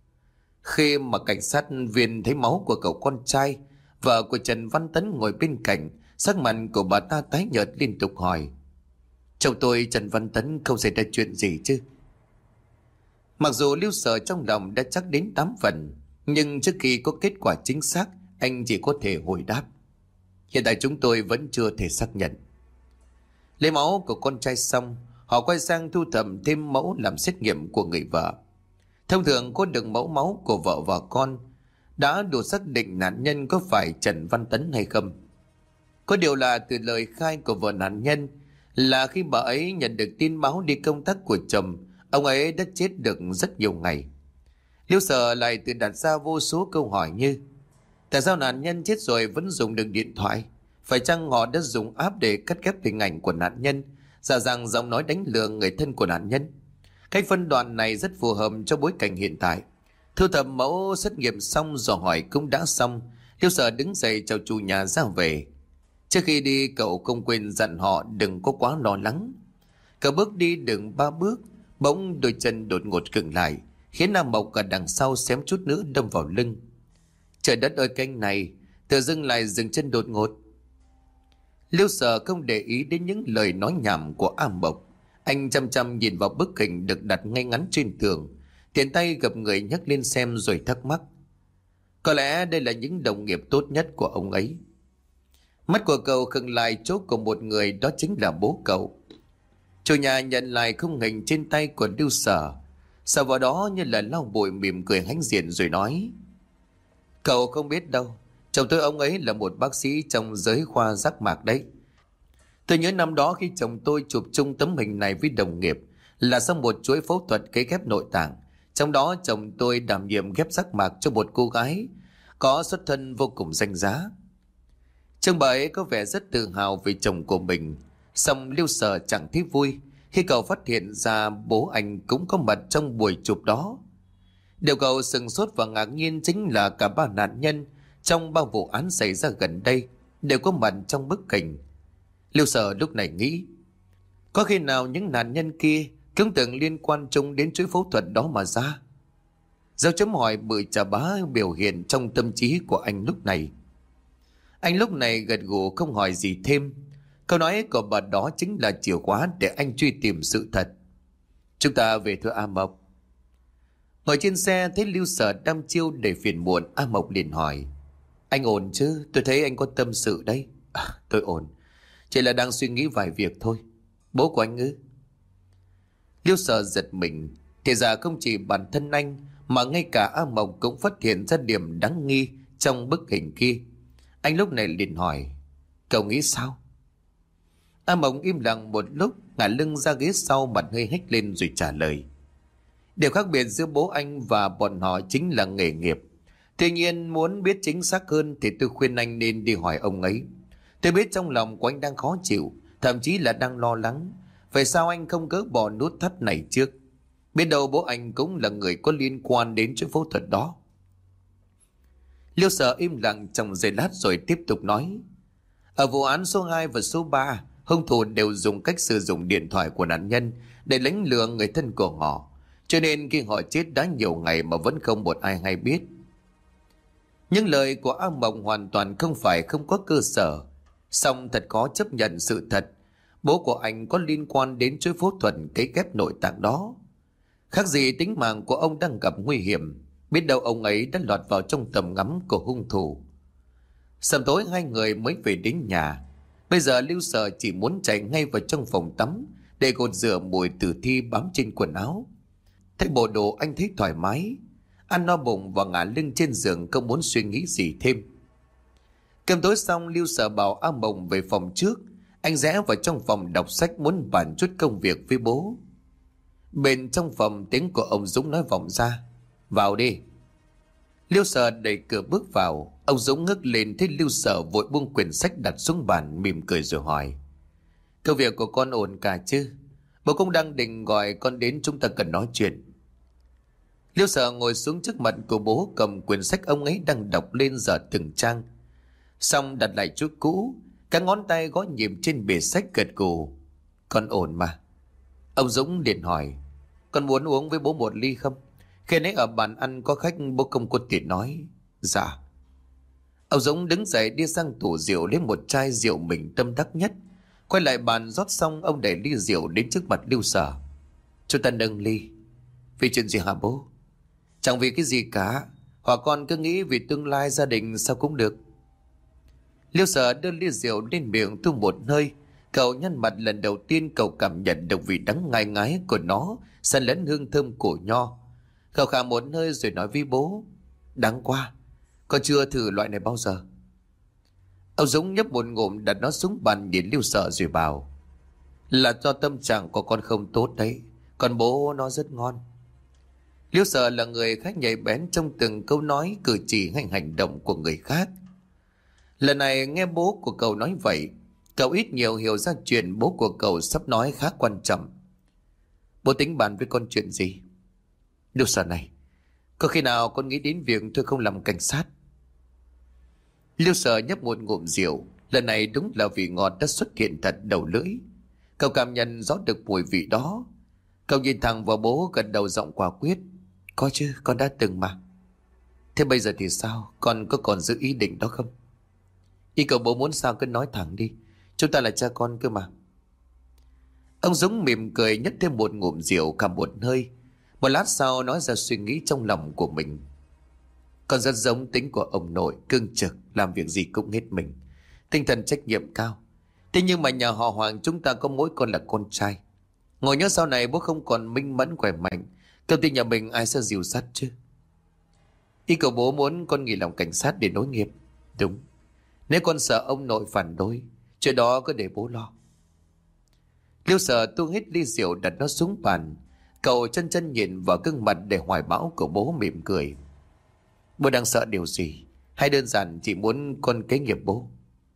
Khi mà cảnh sát viên thấy máu của cậu con trai, vợ của Trần Văn Tấn ngồi bên cạnh, sắc mặt của bà ta tái nhợt liên tục hỏi. Chồng tôi Trần Văn Tấn không xảy ra chuyện gì chứ? Mặc dù Lưu Sở trong lòng đã chắc đến tám phần, nhưng trước khi có kết quả chính xác, anh chỉ có thể hồi đáp. Hiện tại chúng tôi vẫn chưa thể xác nhận. Lấy máu của con trai xong, họ quay sang thu thập thêm mẫu làm xét nghiệm của người vợ. Thông thường có được mẫu máu của vợ và con đã đủ xác định nạn nhân có phải Trần Văn Tấn hay không. Có điều là từ lời khai của vợ nạn nhân là khi bà ấy nhận được tin báo đi công tác của chồng, ông ấy đã chết được rất nhiều ngày. Liêu Sở lại tự đặt ra vô số câu hỏi như: tại sao nạn nhân chết rồi vẫn dùng được điện thoại? Phải chăng họ đã dùng app để cắt ghép hình ảnh của nạn nhân, giả dạng giọng nói đánh lừa người thân của nạn nhân? Cách phân đoạn này rất phù hợp cho bối cảnh hiện tại. Thu thập mẫu xét nghiệm xong, dò hỏi cũng đã xong. Liêu Sở đứng dậy chào chủ nhà ra về. Trước khi đi, cậu không quên dặn họ đừng có quá lo lắng. Cậu bước đi được ba bước, bỗng đôi chân đột ngột khựng lại, khiến Nam Mộc ở đằng sau xém chút nữa đâm vào lưng. Trời đất ơi, canh này tự dưng lại dừng chân đột ngột. Liêu Sở không để ý đến những lời nói nhảm của A Mộc. Anh chăm chăm nhìn vào bức hình được đặt ngay ngắn trên tường, tiện tay gặp người nhắc lên xem rồi thắc mắc. Có lẽ đây là những đồng nghiệp tốt nhất của ông ấy. Mắt của cậu khựng lại chỗ của một người, đó chính là bố cậu. Chủ nhà nhận lại khung hình trên tay của Liêu Sở, sau vào đó như là lau bụi, mỉm cười hãnh diện rồi nói: cậu không biết đâu, chồng tôi ông ấy là một bác sĩ trong giới khoa giác mạc đấy. Tôi nhớ năm đó khi chồng tôi chụp chung tấm hình này với đồng nghiệp là sau một chuỗi phẫu thuật cấy ghép nội tạng. Trong đó chồng tôi đảm nhiệm ghép giác mạc cho một cô gái có xuất thân vô cùng danh giá. Trông bà ấy có vẻ rất tự hào về chồng của mình. Song Liêu Sở chẳng thấy vui khi cậu phát hiện ra bố anh cũng có mặt trong buổi chụp đó. Điều cậu sừng sốt và ngạc nhiên chính là cả ba nạn nhân trong ba vụ án xảy ra gần đây đều có mặt trong bức hình. Liêu Sở lúc này nghĩ, có khi nào những nạn nhân kia cũng từng liên quan chung đến chuỗi phẫu thuật đó mà ra? Dấu chấm hỏi bự chà bá biểu hiện trong tâm trí của anh lúc này. Anh lúc này gật gù không hỏi gì thêm. Câu nói của bà đó chính là chìa khóa để anh truy tìm sự thật. Chúng ta về thôi A Mộc. Ngồi trên xe thấy Liêu Sở đăm chiêu để phiền muộn, A Mộc liền hỏi: anh ổn chứ? Tôi thấy anh có tâm sự đấy. À, tôi ổn, chỉ là đang suy nghĩ vài việc thôi. Bố của anh ư? Liêu Sở giật mình. Thì ra không chỉ bản thân anh mà ngay cả A Mộc cũng phát hiện ra điểm đáng nghi trong bức hình kia. Anh lúc này liền hỏi: cậu nghĩ sao? A Mộc im lặng một lúc, ngả lưng ra ghế sau, mặt hơi hếch lên rồi trả lời: điều khác biệt giữa bố anh và bọn họ chính là nghề nghiệp. Tuy nhiên muốn biết chính xác hơn thì tôi khuyên anh nên đi hỏi ông ấy. Tôi biết trong lòng của anh đang khó chịu, thậm chí là đang lo lắng. Vậy sao anh không gỡ bỏ nút thắt này trước? Biết đâu bố anh cũng là người có liên quan đến chuỗi phẫu thuật đó. Liêu Sở im lặng trong giây lát rồi tiếp tục nói: ở vụ án số hai và số ba, hung thủ đều dùng cách sử dụng điện thoại của nạn nhân để đánh lừa người thân của họ. Cho nên khi họ chết đã nhiều ngày mà vẫn không một ai hay biết. Những lời của A Mộc hoàn toàn không phải không có cơ sở. Song thật khó chấp nhận sự thật, bố của anh có liên quan đến chuỗi phẫu thuật cấy ghép nội tạng đó. Khác gì tính mạng của ông đang gặp nguy hiểm. Biết đâu ông ấy đã lọt vào trong tầm ngắm của hung thủ. Sầm tối hai người mới về đến nhà. Bây giờ Liêu Sở chỉ muốn chạy ngay vào trong phòng tắm để gột rửa mùi tử thi bám trên quần áo. Thấy bộ đồ anh thấy thoải mái, ăn no bụng và ngả lưng trên giường, không muốn suy nghĩ gì thêm. Cơm tối xong, Liêu Sở bảo A Mộc về phòng trước. Anh rẽ vào trong phòng đọc sách muốn bàn chút công việc với bố. Bên trong phòng tiếng của ông Dũng nói vọng ra: vào đi. Liêu Sở đẩy cửa bước vào. Ông Dũng ngước lên thấy Liêu Sở vội buông quyển sách đặt xuống bàn, mỉm cười rồi hỏi: công việc của con ổn cả chứ? Bố cũng đang định gọi con đến, chúng ta cần nói chuyện. Liêu Sở ngồi xuống trước mặt của bố, cầm quyển sách ông ấy đang đọc lên dở từng trang, xong đặt lại chỗ cũ. Các ngón tay gõ nhịp trên bìa sách, gật gù: con ổn mà. Ông Dũng liền hỏi: con muốn uống với bố một ly không? Khi nãy ở bàn ăn có khách, bố không có tiện nói. Dạ. Ông Dũng đứng dậy đi sang tủ rượu lấy một chai rượu mình tâm đắc nhất. Quay lại bàn rót xong, ông đẩy ly rượu đến trước mặt Liêu Sở: chúng ta nâng ly. Vì chuyện gì hả bố? Chẳng vì cái gì cả, hoặc con cứ nghĩ vì tương lai gia đình sao cũng được. Liêu Sở đưa ly rượu lên miệng thu một hơi. Cậu nhăn mặt, lần đầu tiên cậu cảm nhận được vị đắng ngai ngái của nó xen lẫn hương thơm của nho. Cậu khà một hơi rồi nói với bố: đáng quá, con chưa thử loại này bao giờ. Ông Dũng nhấp một ngụm đặt nó xuống bàn nhìn Lưu Sợ rồi bảo: Là do tâm trạng của con không tốt đấy, còn bố nó rất ngon. Lưu Sợ là người khá nhạy bén trong từng câu nói, cử chỉ hay hành động của người khác. Lần này nghe bố của cậu nói vậy, cậu ít nhiều hiểu ra chuyện bố của cậu sắp nói khá quan trọng. Bố tính bàn với con chuyện gì? Lưu Sợ này, có khi nào con nghĩ đến việc tôi không làm cảnh sát? Lưu Sợ nhấp một ngụm rượu, lần này đúng là vị ngọt đã xuất hiện thật đầu lưỡi. Cậu cảm nhận rõ được mùi vị đó. Cậu nhìn thẳng vào bố, gật đầu giọng quả quyết: Có chứ, con đã từng mà. Thế bây giờ thì sao? Con có còn giữ ý định đó không? Ý cậu bố muốn sao cứ nói thẳng đi, chúng ta là cha con cơ mà. Ông Dũng mỉm cười, nhấp thêm một ngụm rượu, cầm một hơi. Một lát sau nói ra suy nghĩ trong lòng của mình. Con rất giống tính của ông nội, cương trực, làm việc gì cũng hết mình, tinh thần trách nhiệm cao. Thế nhưng mà nhà họ Hoàng chúng ta có mỗi con là con trai. Ngồi nhớ sau này bố không còn minh mẫn khỏe mạnh, công ty nhà mình ai sẽ dìu dắt chứ? Ý cậu bố muốn con nghỉ làm cảnh sát để nối nghiệp? Đúng. Nếu con sợ ông nội phản đối, chuyện đó cứ để bố lo. Lưu Sở tuông hết ly rượu, đặt nó xuống bàn. Cậu chân chân nhìn vào gương mặt để hoài bão của bố, mỉm cười. Bố đang sợ điều gì? Hay đơn giản chỉ muốn con kế nghiệp bố?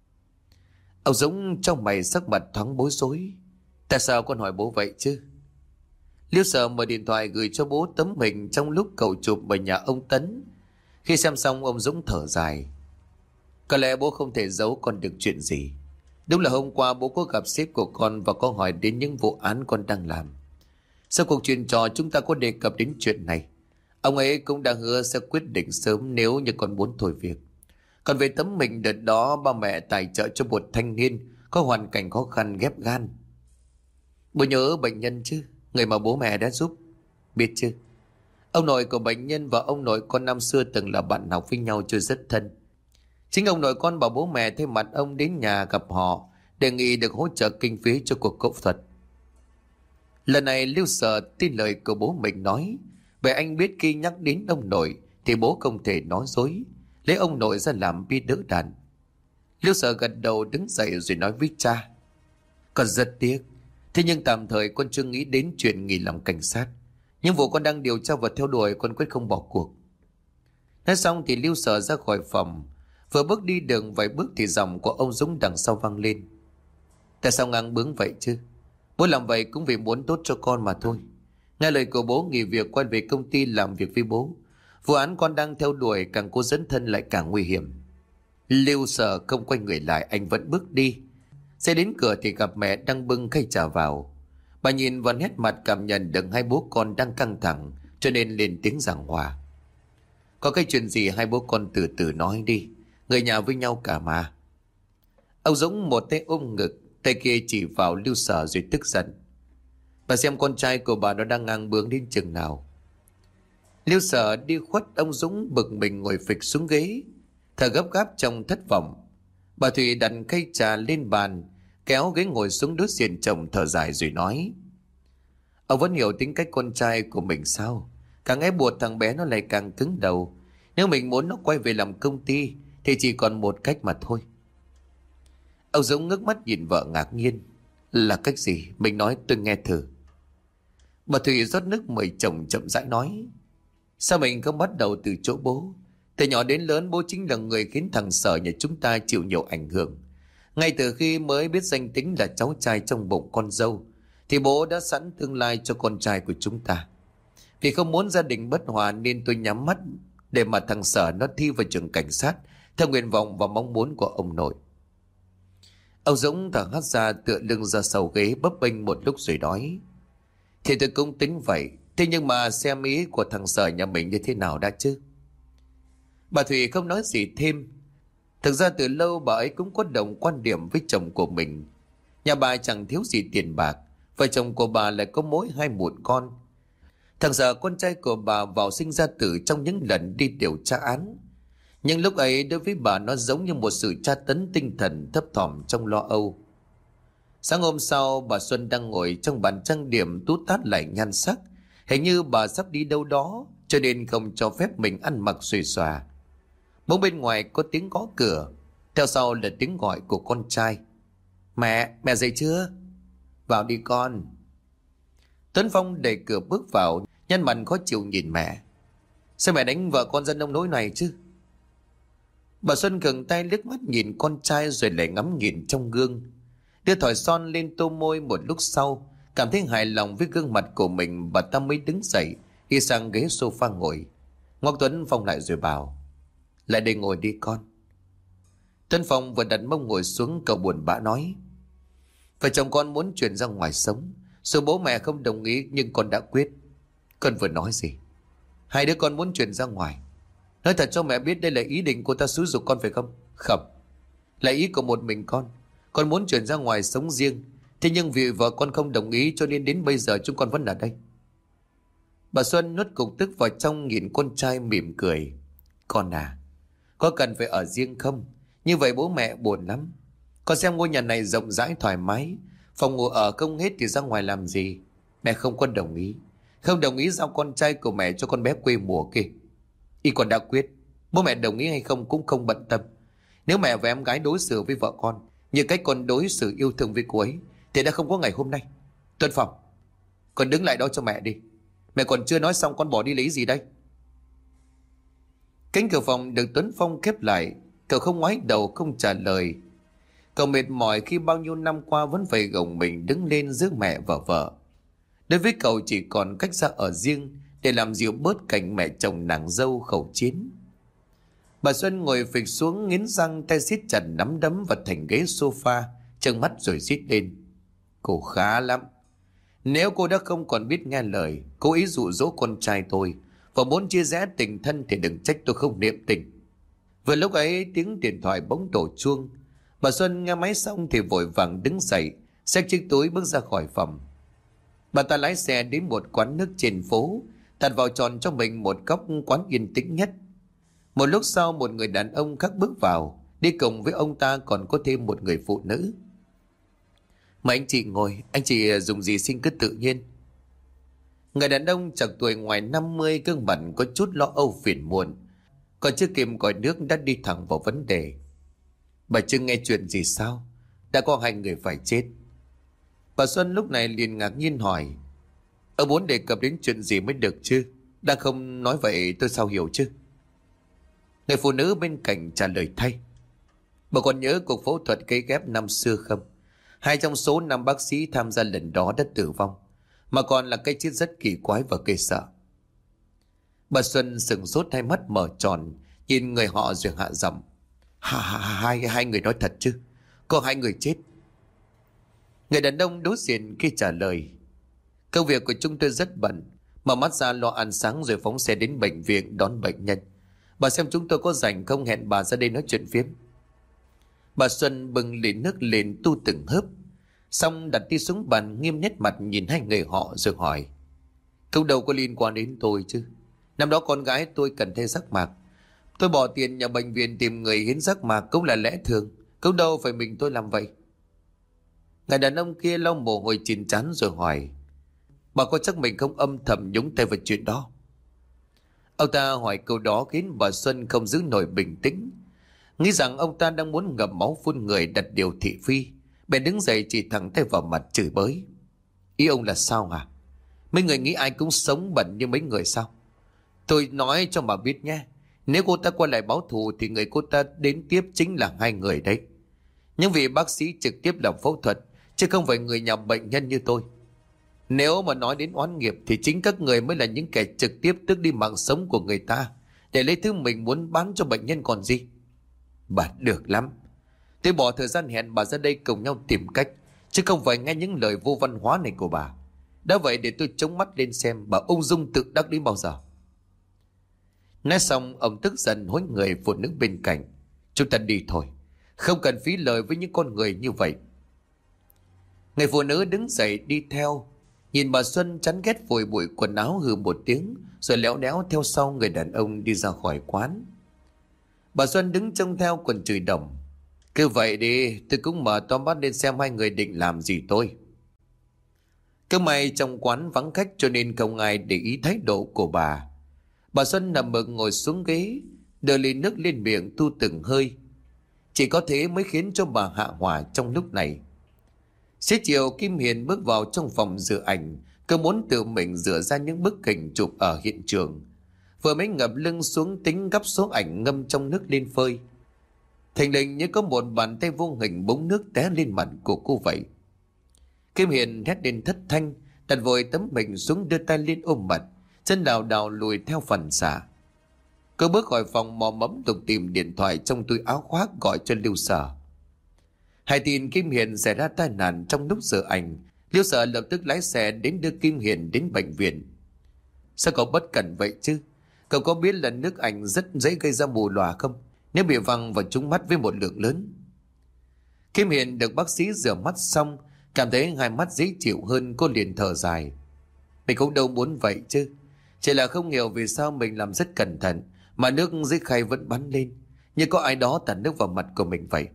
Ông Dũng trong mày sắc mặt thoáng bối rối. Tại sao con hỏi bố vậy chứ? Lưu Sở mở điện thoại gửi cho bố tấm hình trong lúc cậu chụp ở nhà ông Tấn. Khi xem xong, ông Dũng thở dài. Có lẽ bố không thể giấu con được chuyện gì. Đúng là hôm qua bố có gặp sếp của con và có hỏi đến những vụ án con đang làm. Sau cuộc chuyện trò chúng ta có đề cập đến chuyện này. Ông ấy cũng đã hứa sẽ quyết định sớm nếu như con muốn thôi việc. Còn về tấm mình đợt đó ba mẹ tài trợ cho một thanh niên có hoàn cảnh khó khăn ghép gan. Bố nhớ bệnh nhân chứ? Người mà bố mẹ đã giúp. Biết chứ? Ông nội của bệnh nhân và ông nội con năm xưa từng là bạn học với nhau chơi rất thân. Chính ông nội con bảo bố mẹ thay mặt ông đến nhà gặp họ, đề nghị được hỗ trợ kinh phí cho cuộc phẫu thuật. Lần này Lưu Sở tin lời của bố mình nói. Vậy anh biết khi nhắc đến ông nội thì bố không thể nói dối, lấy ông nội ra làm bi đỡ đàn. Lưu Sở gật đầu đứng dậy rồi nói với cha: Con rất tiếc, thế nhưng tạm thời con chưa nghĩ đến chuyện nghỉ làm cảnh sát. Nhưng vụ con đang điều tra và theo đuổi, con quyết không bỏ cuộc. Nói xong thì Lưu Sở ra khỏi phòng. Vừa bước đi đường vài bước thì giọng của ông Dũng đằng sau vang lên: Tại sao ngang bướng vậy chứ? Bố làm vậy cũng vì muốn tốt cho con mà thôi. Nghe lời của bố nghỉ việc quay về công ty làm việc với bố. Vụ án con đang theo đuổi càng cố dấn thân lại càng nguy hiểm. Lưu Sở không quay người lại, anh vẫn bước đi. Xe đến cửa thì gặp mẹ đang bưng khay trà vào. Bà nhìn vào nét mặt cảm nhận được hai bố con đang căng thẳng, cho nên lên tiếng giảng hòa: Có cái chuyện gì hai bố con từ từ nói đi, người nhà với nhau cả mà. Ông Dũng một tay ôm ngực, tay kia chỉ vào Lưu Sở rồi tức giận: Bà xem con trai của bà nó đang ngang bướng đến chừng nào. Lưu Sở đi khuất, ông Dũng bực mình ngồi phịch xuống ghế, thở gấp gáp trong thất vọng. Bà Thủy đặt khay trà lên bàn, kéo ghế ngồi xuống đối diện chồng, thở dài rồi nói: Ông vẫn hiểu tính cách con trai của mình sao? Càng ép buộc thằng bé nó lại càng cứng đầu. Nếu mình muốn nó quay về làm công ty thì chỉ còn một cách mà thôi. Ông Dũng ngước mắt nhìn vợ ngạc nhiên: Là cách gì? Mình nói tôi nghe thử. Bà Thủy rót nước mời chồng chậm rãi nói: Sao mình không bắt đầu từ chỗ bố? Từ nhỏ đến lớn bố chính là người khiến thằng Sở nhà chúng ta chịu nhiều ảnh hưởng. Ngay từ khi mới biết danh tính là cháu trai trong bụng con dâu thì bố đã sẵn tương lai cho con trai của chúng ta. Vì không muốn gia đình bất hòa nên tôi nhắm mắt để mà thằng Sở nó thi vào trường cảnh sát theo nguyện vọng và mong muốn của ông nội. Ông Dũng thở hắt ra, tựa lưng ra sau ghế, bấp bênh một lúc rồi nói: Thì tôi cũng tính vậy, thế nhưng mà xem ý của thằng Sở nhà mình như thế nào đã chứ. Bà Thủy không nói gì thêm. Thực ra từ lâu bà ấy cũng có đồng quan điểm với chồng của mình. Nhà bà chẳng thiếu gì tiền bạc, vợ chồng của bà lại có mỗi hai mụn con. Thằng Sở con trai của bà vào sinh ra tử trong những lần đi điều tra án. Nhưng lúc ấy đối với bà nó giống như một sự tra tấn tinh thần thấp thỏm trong lo âu. Sáng hôm sau, bà Xuân đang ngồi trong bàn trang điểm tút tát lại nhan sắc. Hình như bà sắp đi đâu đó, cho nên không cho phép mình ăn mặc xuề xòa. Bỗng bên ngoài có tiếng gõ cửa. Theo sau là tiếng gọi của con trai. Mẹ, mẹ dậy chưa? Vào đi con. Tuấn Phong đẩy cửa bước vào, nhăn mặt khó chịu nhìn mẹ. Sao mẹ đánh vợ con dân nông nỗi này chứ? Bà Xuân gừng tay liếc mắt nhìn con trai rồi lại ngắm nhìn trong gương. Đưa thỏi son lên tô môi, một lúc sau cảm thấy hài lòng với gương mặt của mình, bà ta mới đứng dậy đi sang ghế sofa ngồi. Ngoắc Tuấn Phong lại rồi bảo, lại đây ngồi đi con. Tuấn Phong vừa đặt mông ngồi xuống, cậu buồn bã nói, vợ chồng con muốn chuyển ra ngoài sống, dù bố mẹ không đồng ý nhưng con đã quyết. Con vừa nói gì? Hai đứa con muốn chuyển ra ngoài. Nói thật cho mẹ biết đây là ý định của ta xúi giục con phải không? Không, là ý của một mình con. Con muốn chuyển ra ngoài sống riêng, thế nhưng vì vợ con không đồng ý cho nên đến bây giờ chúng con vẫn ở đây. Bà Xuân nuốt cục tức vào trong, nhìn con trai mỉm cười. Con à, có cần phải ở riêng không? Như vậy bố mẹ buồn lắm. Con xem ngôi nhà này rộng rãi thoải mái, phòng ngủ ở không hết thì ra ngoài làm gì? Mẹ không có đồng ý. Không đồng ý giao con trai của mẹ cho con bé quê mùa kia. Y con đã quyết, bố mẹ đồng ý hay không cũng không bận tâm. Nếu mẹ và em gái đối xử với vợ con như cách con đối xử yêu thương với cô ấy thì đã không có ngày hôm nay. Tuấn Phong, con đứng lại đó cho mẹ đi. Mẹ còn chưa nói xong con bỏ đi lấy gì đây? Cánh cửa phòng được Tuấn Phong khép lại. Cậu không ngoái đầu không trả lời. Cậu mệt mỏi khi bao nhiêu năm qua vẫn phải gồng mình đứng lên giữa mẹ và vợ. Đối với cậu chỉ còn cách ra ở riêng để làm dịu bớt cảnh mẹ chồng nàng dâu khẩu chiến. Bà Xuân ngồi phịch xuống, nghiến răng, tay siết chặt nắm đấm vào thành ghế sofa, trợn mắt rồi rít lên. Cô khá lắm. Nếu cô đã không còn biết nghe lời, cố ý dụ dỗ con trai tôi và muốn chia rẽ tình thân thì đừng trách tôi không niệm tình. Vừa lúc ấy tiếng điện thoại bỗng đổ chuông. Bà Xuân nghe máy xong thì vội vàng đứng dậy, xách chiếc túi bước ra khỏi phòng. Bà ta lái xe đến một quán nước trên phố, đặt vào tròn cho mình một góc quán yên tĩnh nhất. Một lúc sau một người đàn ông khác bước vào, đi cùng với ông ta còn có thêm một người phụ nữ. Mời anh chị ngồi, anh chị dùng gì xin cứ tự nhiên. Người đàn ông chạc tuổi ngoài năm mươi, gương mặt có chút lo âu phiền muộn, còn chưa kịp gọi nước đã đi thẳng vào vấn đề. Bà chưa nghe chuyện gì sao? Đã có hai người phải chết. Bà Xuân lúc này liền ngạc nhiên hỏi, ông muốn đề cập đến chuyện gì mới được chứ? Đang không nói vậy tôi sao hiểu chứ? Người phụ nữ bên cạnh trả lời thay, bà còn nhớ cuộc phẫu thuật cấy ghép năm xưa không? Hai trong số năm bác sĩ tham gia lần đó đã tử vong, mà còn là cái chết rất kỳ quái và gây sợ. Bà Xuân sừng sốt, hai mắt mở tròn nhìn người họ rồi hạ giọng, ha, ha, hai, hai người nói thật chứ? Có hai người chết? Người đàn ông đối diện khi trả lời, công việc của chúng tôi rất bận, mở mắt ra lo ăn sáng rồi phóng xe đến bệnh viện đón bệnh nhân. Bà xem chúng tôi có rảnh không, hẹn bà ra đây nói chuyện phiếm. Bà Xuân bưng ly nước lên tu từng hớp, xong đặt đi xuống bàn, nghiêm nét mặt nhìn hai người họ rồi hỏi, câu đâu có liên quan đến tôi chứ? Năm đó con gái tôi cần thay giác mạc, tôi bỏ tiền nhà bệnh viện tìm người hiến giác mạc cũng là lẽ thường, câu đâu phải mình tôi làm vậy? Người đàn ông kia lau mồ hôi trên trán rồi hỏi, bà có chắc mình không âm thầm nhúng tay vào chuyện đó? Ông ta hỏi câu đó khiến bà Xuân không giữ nổi bình tĩnh, nghĩ rằng ông ta đang muốn ngậm máu phun người, đặt điều thị phi, bèn đứng dậy chỉ thẳng tay vào mặt chửi bới. Ý ông là sao hả? Mấy người nghĩ ai cũng sống bẩn như mấy người sao? Tôi nói cho mà biết nhé, nếu cô ta quay lại báo thù thì người cô ta đến tiếp chính là hai người đấy. Nhưng vì bác sĩ trực tiếp làm phẫu thuật, chứ không phải người nhà bệnh nhân như tôi. Nếu mà nói đến oán nghiệp thì chính các người mới là những kẻ trực tiếp tước đi mạng sống của người ta để lấy thứ mình muốn bán cho bệnh nhân còn gì. Bà được lắm, tôi bỏ thời gian hẹn bà ra đây cùng nhau tìm cách, chứ không phải nghe những lời vô văn hóa này của bà. Đã vậy để tôi chống mắt lên xem bà ung dung tự đắc đến bao giờ. Nói xong ông tức giận hối người phụ nữ bên cạnh, chúng ta đi thôi, không cần phí lời với những con người như vậy. Người phụ nữ đứng dậy đi theo, nhìn bà Xuân chán ghét vội bụi quần áo hừ một tiếng rồi léo đéo theo sau người đàn ông đi ra khỏi quán. Bà Xuân đứng trông theo quần chửi đồng, cứ vậy đi, tôi cũng mở to mắt lên xem hai người định làm gì tôi. Cứ may trong quán vắng khách cho nên không ai để ý thái độ của bà. Bà Xuân nằm bực ngồi xuống ghế, đưa ly nước lên miệng tu từng hơi. Chỉ có thế mới khiến cho bà hạ hỏa trong lúc này. Xế chiều, Kim Hiền bước vào trong phòng rửa ảnh. Cô muốn tự mình rửa ra những bức hình chụp ở hiện trường. Vừa mới ngập lưng xuống tính gấp số ảnh ngâm trong nước lên phơi, thình lình như có một bàn tay vô hình búng nước té lên mặt của cô vậy. Kim Hiền hét lên thất thanh, đặt vội tấm mình xuống, đưa tay lên ôm mặt, chân đào đào lùi theo phản xạ. Cô bước khỏi phòng mò mẫm tục tìm điện thoại trong túi áo khoác, gọi cho Lưu Sở. Hay tin Kim Hiền xảy ra tai nạn trong lúc rửa ảnh, Lưu Sở lập tức lái xe đến đưa Kim Hiền đến bệnh viện. Sao cậu bất cẩn vậy chứ? Cậu có biết là nước ảnh rất dễ gây ra mù lòa không? Nếu bị văng vào trúng mắt với một lượng lớn. Kim Hiền được bác sĩ rửa mắt xong, cảm thấy hai mắt dễ chịu hơn, cô liền thở dài. Mình cũng đâu muốn vậy chứ. Chỉ là không hiểu vì sao mình làm rất cẩn thận mà nước dưới khay vẫn bắn lên, như có ai đó tạt nước vào mặt của mình vậy.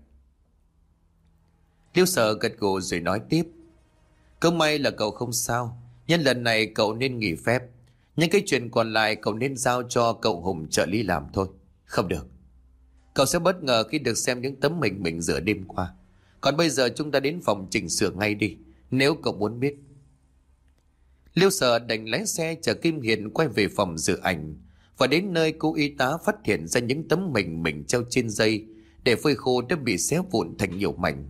Liêu Sở gật gù rồi nói tiếp. Cũng may là cậu không sao. Nhân lần này cậu nên nghỉ phép. Những cái chuyện còn lại cậu nên giao cho cậu Hùng trợ lý làm thôi. Không được. Cậu sẽ bất ngờ khi được xem những tấm hình mình rửa đêm qua. Còn bây giờ chúng ta đến phòng chỉnh sửa ngay đi, nếu cậu muốn biết. Liêu Sở đành lái xe chở Kim Hiền quay về phòng rửa ảnh. Và đến nơi, cô y tá phát hiện ra những tấm hình mình treo trên dây để phơi khô đã bị xé vụn thành nhiều mảnh.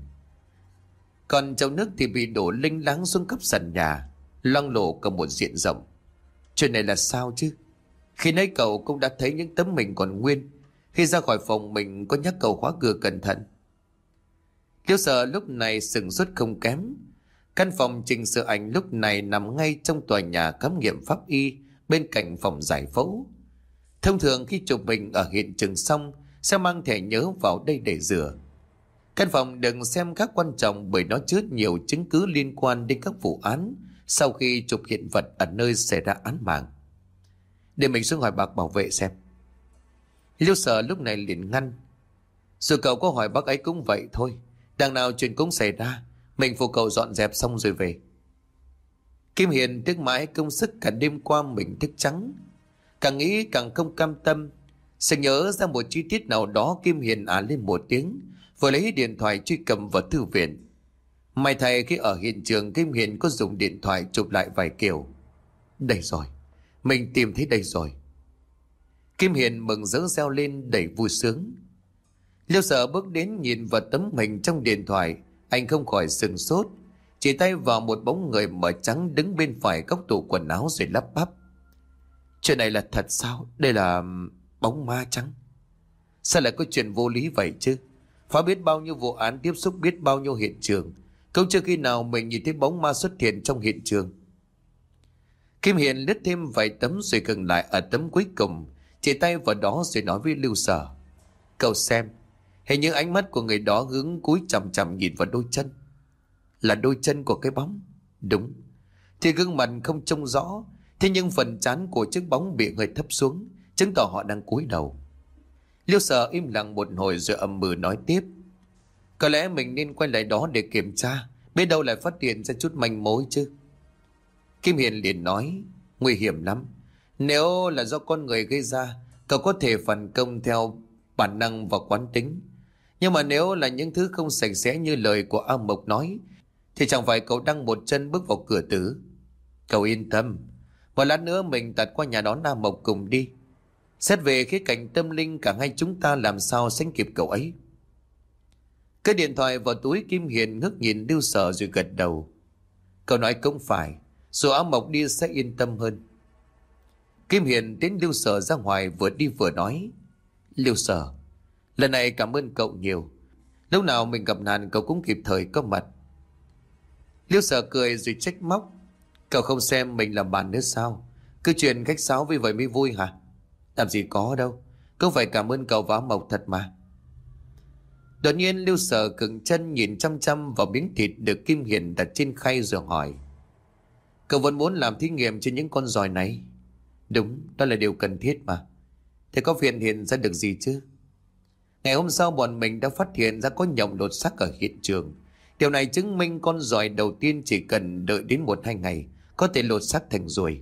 Còn chậu nước thì bị đổ linh láng xuống cấp sàn nhà, loang lổ cả một diện rộng. Chuyện này là sao chứ? Khi nãy cậu cũng đã thấy những tấm hình còn nguyên. Khi ra khỏi phòng mình có nhắc cậu khóa cửa cẩn thận. Liêu Sở lúc này sửng sốt không kém. Căn phòng chỉnh sửa ảnh lúc này nằm ngay trong tòa nhà khám nghiệm pháp y, bên cạnh phòng giải phẫu. Thông thường khi chụp hình ở hiện trường xong sẽ mang thẻ nhớ vào đây để rửa. Căn phòng đừng xem khác quan trọng bởi nó chứa nhiều chứng cứ liên quan đến các vụ án sau khi chụp hiện vật ở nơi xảy ra án mạng. Để mình xuống hỏi bác bảo vệ xem. Liêu Sở lúc này liền ngăn. Rồi cậu có hỏi bác ấy cũng vậy thôi. Đằng nào chuyện cũng xảy ra, mình phụ cậu dọn dẹp xong rồi về. Kim Hiền tiếc mãi công sức cả đêm qua mình thức trắng. Càng nghĩ càng không cam tâm. Sẽ nhớ ra một chi tiết nào đó, Kim Hiền ả lên một tiếng, vừa lấy điện thoại truy cập vào thư viện. May thay khi ở hiện trường, Kim Hiền có dùng điện thoại chụp lại vài kiểu. Đây rồi, mình tìm thấy đây rồi. Kim Hiền mừng rỡ reo lên đầy vui sướng. Liêu Sở bước đến nhìn vào tấm hình trong điện thoại, anh không khỏi sừng sốt, chỉ tay vào một bóng người mờ trắng đứng bên phải góc tủ quần áo rồi lắp bắp. Chuyện này là thật sao? Đây là bóng ma trắng. Sao lại có chuyện vô lý vậy chứ? Phá biết bao nhiêu vụ án, tiếp xúc biết bao nhiêu hiện trường, không chưa khi nào mình nhìn thấy bóng ma xuất hiện trong hiện trường. Kim Hiền lướt thêm vài tấm rồi dừng lại ở tấm cuối cùng, chỉ tay vào đó rồi nói với Lưu Sở. Cậu xem, hình như ánh mắt của người đó hướng cúi chằm chằm nhìn vào đôi chân. Là đôi chân của cái bóng. Đúng. Thì gương mặt không trông rõ, thế nhưng phần trán của chiếc bóng bị hơi thấp xuống, chứng tỏ họ đang cúi đầu. Liêu Sở im lặng một hồi rồi ầm ừ nói tiếp. Có lẽ mình nên quay lại đó để kiểm tra, biết đâu lại phát hiện ra chút manh mối chứ. Kim Hiền liền nói. Nguy hiểm lắm. Nếu là do con người gây ra, cậu có thể phản công theo bản năng và quán tính. Nhưng mà nếu là những thứ không sạch sẽ như lời của A Mộc nói, thì chẳng phải cậu đang một chân bước vào cửa tử. Cậu yên tâm, một lát nữa mình tạt qua nhà đón A Mộc cùng đi. Xét về khía cạnh tâm linh, cả hai chúng ta làm sao sánh kịp cậu ấy. Cái điện thoại vào túi, Kim Hiền ngước nhìn Lưu Sở rồi gật đầu. Cậu nói cũng phải, dù A Mộc đi sẽ yên tâm hơn. Kim Hiền tiến Lưu Sở ra ngoài, vừa đi vừa nói. Lưu Sở, lần này cảm ơn cậu nhiều. Lúc nào mình gặp nạn cậu cũng kịp thời có mặt. Lưu Sở cười rồi trách móc. Cậu không xem mình làm bạn nữa sao? Cứ chuyện khách sáo với vậy mới vui hả? Làm gì có đâu, cứ phải cảm ơn cậu và Mộc thật mà. Đột nhiên Lưu Sở cứng chân nhìn chăm chăm vào miếng thịt được Kim Hiền đặt trên khay rồi hỏi. Cậu vẫn muốn làm thí nghiệm trên những con giòi này? Đúng, đó là điều cần thiết mà. Thế có phiền hiện ra được gì chứ? Ngày hôm sau bọn mình đã phát hiện ra có nhộng lột xác ở hiện trường. Điều này chứng minh con giòi đầu tiên chỉ cần đợi đến một hai ngày có thể lột xác thành ruồi.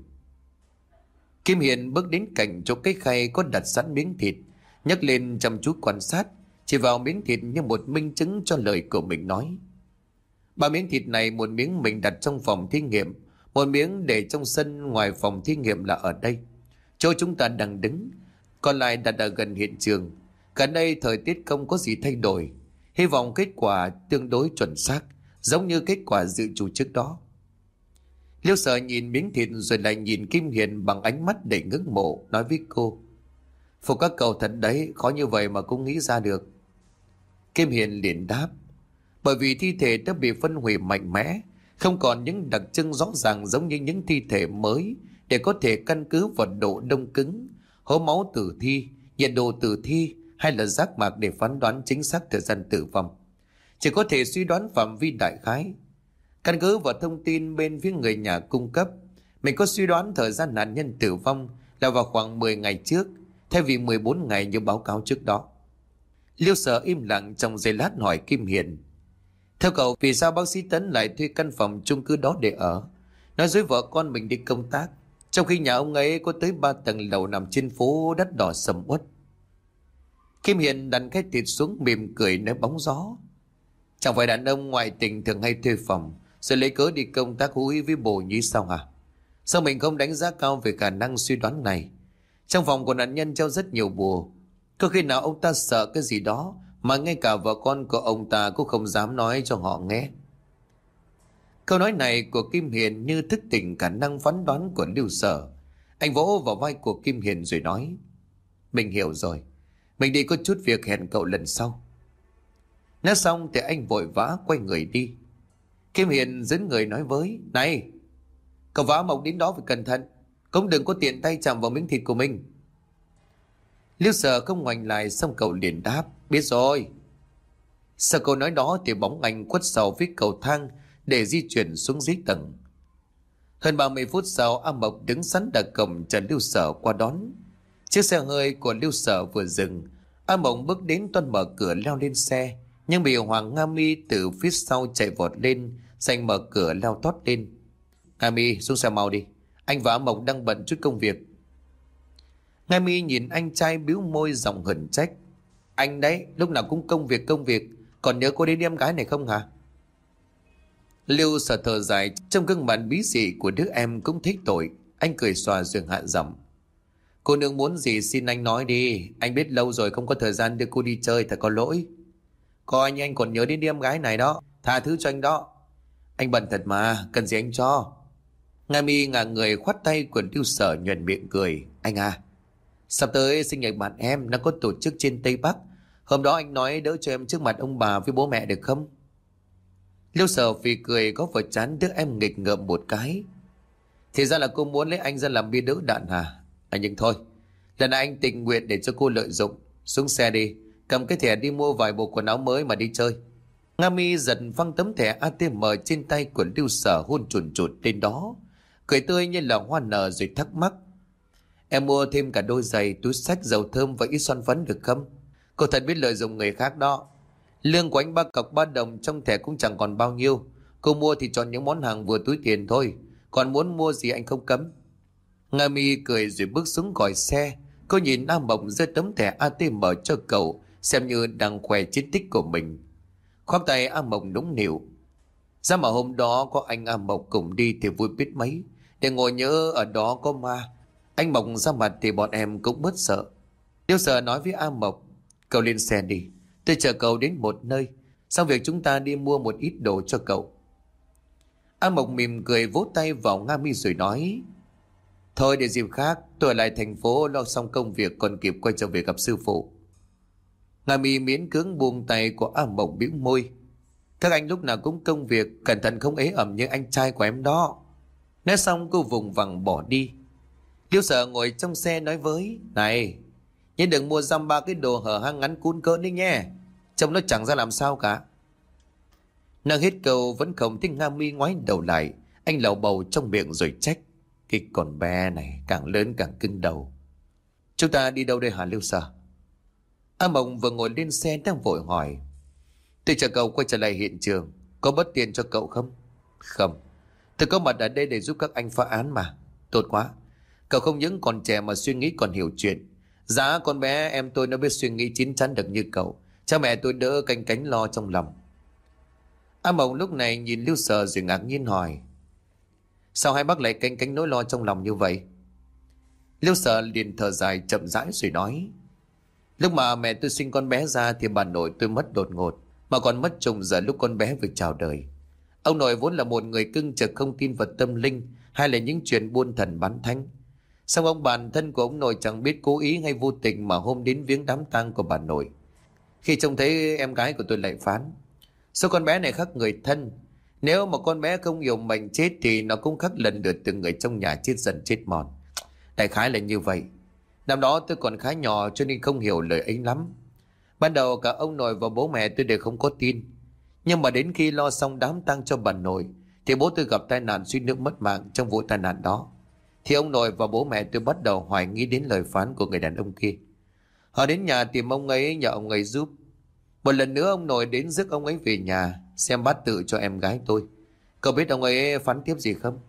Kim Hiền bước đến cạnh chỗ cái khay có đặt sẵn miếng thịt, nhấc lên chăm chú quan sát. chỉ vào miếng thịt như một minh chứng cho lời của mình nói. Ba miếng thịt này, một miếng mình đặt trong phòng thí nghiệm, một miếng để trong sân ngoài phòng thí nghiệm là ở đây, chỗ chúng ta đang đứng, còn lại đặt ở gần hiện trường. Cả đây thời tiết không có gì thay đổi, hy vọng kết quả tương đối chuẩn xác, giống như kết quả dự trù trước đó. Liêu Sở nhìn miếng thịt rồi lại nhìn Kim Hiền bằng ánh mắt đầy ngưỡng mộ, nói với cô: Phục các cậu thật đấy, khó như vậy mà cũng nghĩ ra được. Kim Hiền liền đáp: Bởi vì thi thể đã bị phân hủy mạnh mẽ, không còn những đặc trưng rõ ràng giống như những thi thể mới, để có thể căn cứ vào độ đông cứng, hố máu tử thi, nhiệt độ tử thi hay là giác mạc để phán đoán chính xác thời gian tử vong. Chỉ có thể suy đoán phạm vi đại khái. Căn cứ vào thông tin bên phía người nhà cung cấp, mình có suy đoán thời gian nạn nhân tử vong là vào khoảng mười ngày trước, thay vì mười bốn ngày như báo cáo trước đó. Liêu Sở im lặng trong giây lát hỏi Kim Hiền: Theo cậu, vì sao bác sĩ Tấn lại thuê căn phòng chung cư đó để ở, nói dối vợ con mình đi công tác, trong khi nhà ông ấy có tới ba tầng lầu nằm trên phố đắt đỏ sầm uất? Kim Hiền đặt cái thịt xuống mỉm cười nói bóng gió: Chẳng phải đàn ông ngoại tình thường hay thuê phòng rồi lấy cớ đi công tác hú ý với bồ nhí sao hả? Sao mình không đánh giá cao về khả năng suy đoán này? Trong phòng của nạn nhân treo rất nhiều bùa, có khi nào ông ta sợ cái gì đó mà ngay cả vợ con của ông ta cũng không dám nói cho họ nghe? Câu nói này của Kim Hiền như thức tỉnh khả năng phán đoán của Liêu Sở. Anh vỗ vào vai của Kim Hiền rồi nói: Mình hiểu rồi, mình đi có chút việc, hẹn cậu lần sau. Nói xong thì anh vội vã quay người đi. Kim Hiền dẫn người nói với: Này, cậu vã mộng đến đó phải cẩn thận, cũng đừng có tiện tay chạm vào miếng thịt của mình. Liêu Sở không ngoảnh lại, xong cậu liền đáp: Biết rồi. Sau câu nói đó thì bóng anh khuất sau phía cầu thang để di chuyển xuống dưới tầng. Hơn ba mươi phút sau, A Mộc đứng sẵn ở cổng chờ Liêu Sở qua đón. Chiếc xe hơi của Liêu Sở vừa dừng, A Mộc bước đến toan mở cửa leo lên xe, nhưng bị Hoàng Nga Mi từ phía sau chạy vọt lên, giành mở cửa leo tót lên. Nga Mi, xuống xe mau đi, anh và A Mộc đang bận chút công việc. Nga Mi nhìn anh trai bĩu môi giọng hờn trách: Anh đấy, lúc nào cũng công việc công việc, còn nhớ cô đến em gái này không hả? Liêu Sở thở dài, trong gương mặt bí dị của đứa em cũng thích tội. Anh cười xòa rồi hạ giọng: Cô nương muốn gì xin anh nói đi, anh biết lâu rồi không có thời gian đưa cô đi chơi, thật có lỗi. Coi như anh còn nhớ đến em gái này đó, tha thứ cho anh đó. Anh bận thật mà, cần gì anh cho. Nga Mi ngả người khoát tay của Liêu Sở nhuận miệng cười: Anh à, sắp tới sinh nhật bạn em nó có tổ chức trên Tây Bắc, hôm đó anh nói đỡ cho em trước mặt ông bà với bố mẹ được không? Liêu Sở phì cười có vào trán đứa em nghịch ngợm một cái. Thì ra là cô muốn lấy anh ra làm bia đỡ đạn hả? À, nhưng thôi, lần này anh tình nguyện để cho cô lợi dụng. Xuống xe đi, cầm cái thẻ đi mua vài bộ quần áo mới mà đi chơi. Nga Mi giật phăng tấm thẻ a tê em trên tay của Liêu Sở, hôn chùn chụt lên đó, cười tươi như là hoa nở rồi thắc mắc: Em mua thêm cả đôi giày, túi xách, dầu thơm và ít son phấn được không? Cô thật biết lợi dụng người khác đó. Lương của anh ba cọc ba đồng, trong thẻ cũng chẳng còn bao nhiêu. Cô mua thì chọn những món hàng vừa túi tiền thôi, còn muốn mua gì anh không cấm. Nga Mi cười rồi bước xuống gọi xe. Cô nhìn A Mộc giơ tấm thẻ a tê em cho cậu, xem như đang khoe chiến tích của mình. Khoác tay A Mộc nũng nịu: Ra mà hôm đó có anh A Mộc cùng đi thì vui biết mấy, để ngồi nhớ ở đó có ma. Anh Mộc ra mặt thì bọn em cũng bớt sợ. Liêu Sở nói với A Mộc: Cậu lên xe đi, tôi chờ cậu đến một nơi, xong việc chúng ta đi mua một ít đồ cho cậu. A Mộc mỉm cười vỗ tay vào Nga Mi rồi nói: Thôi để dịp khác, tôi ở lại thành phố lo xong công việc còn kịp quay trở về gặp sư phụ. Nga Mi miễn cưỡng buông tay của A Mộc, bĩu môi: Các anh lúc nào cũng công việc, cẩn thận không ế ẩm như anh trai của em đó. Nói xong cô vùng vằng bỏ đi. Liêu Sở ngồi trong xe nói với: Này, nhớ đừng mua dăm ba cái đồ hở hang ngắn cún cỡ đấy nhé, trông nó chẳng ra làm sao cả. Nàng hết câu vẫn không thích Nga Mi ngoái đầu lại. Anh lầu bầu trong miệng rồi trách: Cái con bé này càng lớn càng cứng đầu. Chúng ta đi đâu đây hả Liêu Sở? A Mộc vừa ngồi lên xe đang vội hỏi: Tôi chờ cậu quay trở lại hiện trường, có bất tiền cho cậu không? Không, tôi có mặt ở đây để giúp các anh phá án mà. Tốt quá, cậu không những còn trẻ mà suy nghĩ còn hiểu chuyện. Giá con bé em tôi nó biết suy nghĩ chín chắn được như cậu, Cha mẹ tôi đỡ canh cánh lo trong lòng. A Mộng lúc này nhìn Lưu Sở rồi ngạc nhiên hỏi: Sao hai bác lại canh cánh nỗi lo trong lòng như vậy? Lưu Sở liền thở dài chậm rãi rồi nói: Lúc mà mẹ tôi sinh con bé ra thì bà nội tôi mất đột ngột, mà còn mất trùng giờ lúc con bé vừa chào đời. Ông nội vốn là một người cưng trực, không tin vào tâm linh hay là những chuyện buôn thần bán thánh. Song ông bản thân của ông nội chẳng biết cố ý hay vô tình mà hôm đến viếng đám tang của bà nội, khi trông thấy em gái của tôi lại phán: Số con bé này khác người thân, nếu mà con bé không hiểu mệnh chết thì nó cũng khác lần lượt từng người trong nhà chết dần chết mòn. Đại khái là như vậy. Năm đó tôi còn khá nhỏ cho nên không hiểu lời ấy lắm. Ban đầu cả ông nội và bố mẹ tôi đều không có tin. Nhưng mà đến khi lo xong đám tang cho bà nội thì bố tôi gặp tai nạn suýt nữa mất mạng trong vụ tai nạn đó. Thì ông nội và bố mẹ tôi bắt đầu hoài nghi đến lời phán của người đàn ông kia. Họ đến nhà tìm ông ấy, nhờ ông ấy giúp. Một lần nữa ông nội đến rước ông ấy về nhà xem bát tự cho em gái tôi. Cậu biết ông ấy phán tiếp gì không?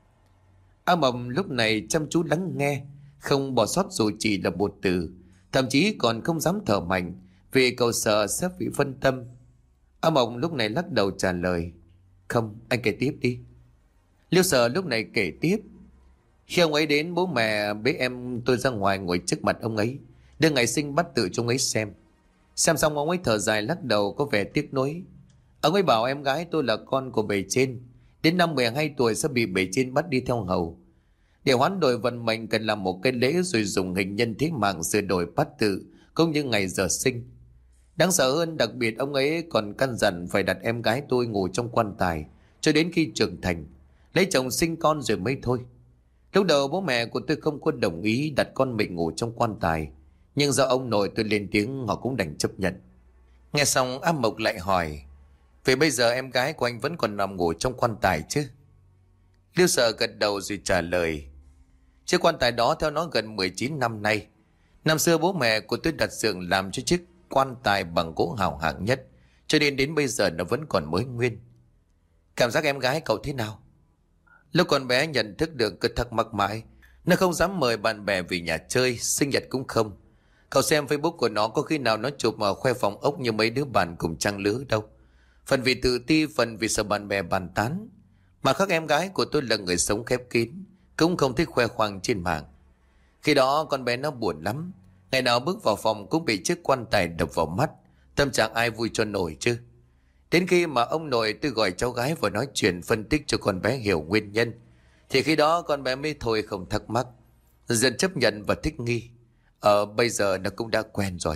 A Mộng lúc này chăm chú lắng nghe, không bỏ sót dù chỉ là một từ, thậm chí còn không dám thở mạnh vì cậu sợ sẽ bị phân tâm. A Mộng lúc này lắc đầu trả lời: Không, anh kể tiếp đi. Liêu Sở lúc này kể tiếp: Khi ông ấy đến, bố mẹ bế em tôi ra ngoài ngồi trước mặt ông ấy, đưa ngày sinh bát tự cho ông ấy xem. Xem xong ông ấy thở dài lắc đầu có vẻ tiếc nuối. Ông ấy bảo em gái tôi là con của bề trên, đến năm mười hai tuổi sẽ bị bề trên bắt đi theo hầu. Để hoán đổi vận mệnh cần làm một cái lễ rồi dùng hình nhân thế mạng sửa đổi bát tự cũng như ngày giờ sinh. Đáng sợ hơn, đặc biệt ông ấy còn căn dặn phải đặt em gái tôi ngủ trong quan tài cho đến khi trưởng thành, lấy chồng sinh con rồi mới thôi. Lúc đầu bố mẹ của tôi không có đồng ý đặt con mình ngủ trong quan tài, nhưng do ông nội tôi lên tiếng họ cũng đành chấp nhận. Nghe xong A Mộc lại hỏi: Vậy bây giờ em gái của anh vẫn còn nằm ngủ trong quan tài chứ? Liêu Sở gật đầu rồi trả lời: Chiếc quan tài đó theo nó gần mười chín năm nay. Năm xưa bố mẹ của tôi đặt xưởng làm cho chiếc quan tài bằng gỗ hào hạng nhất, cho nên đến bây giờ nó vẫn còn mới nguyên. Cảm giác em gái cậu thế nào? Lúc con bé nhận thức được cứ thắc mắc mãi. Nó không dám mời bạn bè về nhà chơi, sinh nhật cũng không. Cậu xem Facebook của nó, có khi nào nó chụp mà khoe phòng ốc như mấy đứa bạn cùng trang lứa đâu. Phần vì tự ti, phần vì sợ bạn bè bàn tán. Mà khác em gái của tôi là người sống khép kín, cũng không thích khoe khoang trên mạng. Khi đó con bé nó buồn lắm, ngày nào bước vào phòng cũng bị chiếc quan tài đập vào mắt. Tâm trạng ai vui cho nổi chứ. Đến khi mà ông nội tôi gọi cháu gái vào nói chuyện phân tích cho con bé hiểu nguyên nhân, thì khi đó con bé mới thôi không thắc mắc, dần chấp nhận và thích nghi. Ờ bây giờ nó cũng đã quen rồi.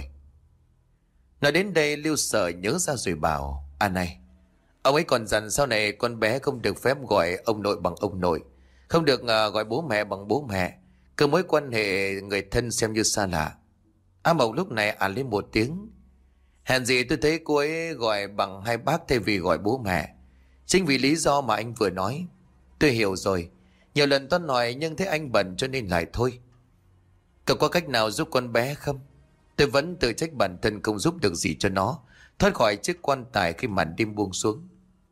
Nói đến đây Lưu Sở nhớ ra rồi bảo: À này, ông ấy còn dặn sau này con bé không được phép gọi ông nội bằng ông nội, không được uh, gọi bố mẹ bằng bố mẹ, cứ mối quan hệ người thân xem như xa lạ. A Mộc lúc này à lên một tiếng: Hèn gì tôi thấy cô ấy gọi bằng hai bác thay vì gọi bố mẹ. Chính vì lý do mà anh vừa nói. Tôi hiểu rồi. Nhiều lần tôi nói nhưng thấy anh bận cho nên lại thôi. Cậu có cách nào giúp con bé không? Tôi vẫn tự trách bản thân không giúp được gì cho nó thoát khỏi chiếc quan tài khi màn đêm buông xuống.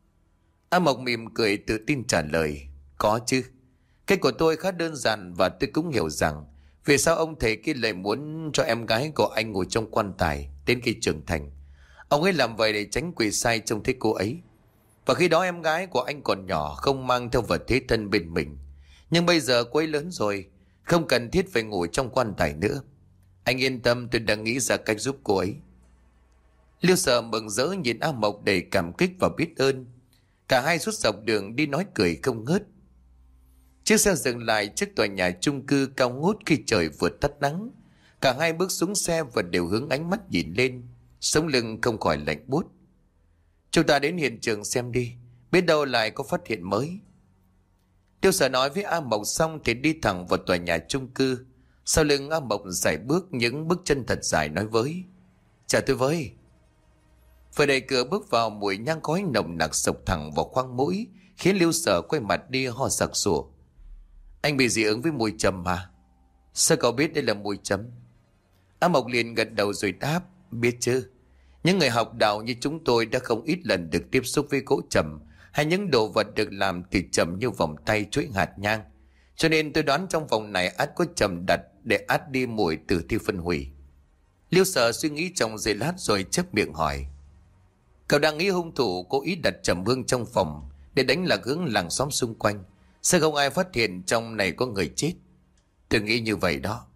A Mộc mỉm cười tự tin trả lời: Có chứ. Cách của tôi khá đơn giản và tôi cũng hiểu rằng vì sao ông thầy kia lại muốn cho em gái của anh ngồi trong quan tài đến khi trưởng thành. Ông ấy làm vậy để tránh quỷ sai trông thấy cô ấy. Và khi đó em gái của anh còn nhỏ, không mang theo vật thế thân bên mình. Nhưng bây giờ cô ấy lớn rồi, không cần thiết phải ngồi trong quan tài nữa. Anh yên tâm, tôi đã nghĩ ra cách giúp cô ấy. Liêu Sở mừng rỡ nhìn A Mộc đầy cảm kích và biết ơn. Cả hai suốt dọc đường đi nói cười không ngớt. Chiếc xe dừng lại trước tòa nhà chung cư cao ngút khi trời vừa tắt nắng. Cả hai bước xuống xe và đều hướng ánh mắt nhìn lên, sống lưng không khỏi lạnh buốt. Chúng ta đến hiện trường xem đi, biết đâu lại có phát hiện mới. Tiêu Sở nói với A Mộc xong thì đi thẳng vào tòa nhà chung cư. Sau lưng A Mộc sải bước những bước chân thật dài nói với: Chào tôi với. Vừa đẩy cửa bước vào, mùi nhang khói nồng nặc sộc thẳng vào khoang mũi, khiến Liêu Sở quay mặt đi ho sặc sụa. Anh bị dị ứng với mùi trầm mà. Sao cậu biết đây là mùi trầm? A Mộc liền gật đầu rồi đáp: Biết chứ. Những người học đạo như chúng tôi đã không ít lần được tiếp xúc với gỗ trầm hay những đồ vật được làm từ trầm như vòng tay, chuỗi hạt nhang. Cho nên tôi đoán trong vòng này ắt có trầm đặt để át đi mùi tử thi phân hủy. Liêu Sở suy nghĩ trong giây lát rồi chép miệng hỏi. Cậu đang nghĩ hung thủ cố ý đặt trầm hương trong phòng để đánh lạc hướng làng xóm xung quanh, sao không ai phát hiện trong này có người chết? Tôi nghĩ như vậy đó.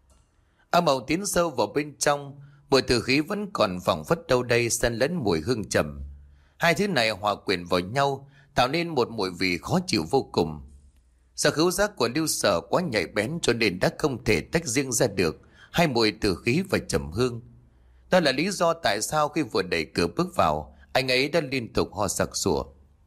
A Mậu tiến sâu vào bên trong, mùi tử khí vẫn còn phảng phất đâu đây, xen lẫn mùi hương trầm. Hai thứ này hòa quyện vào nhau tạo nên một mùi vị khó chịu vô cùng. Do khứu giác của Lưu Sở quá nhạy bén cho nên đã không thể tách riêng ra được hai mùi tử khí và trầm hương. Đó là lý do tại sao khi vừa đẩy cửa bước vào, anh ấy đã liên tục ho sặc sụa.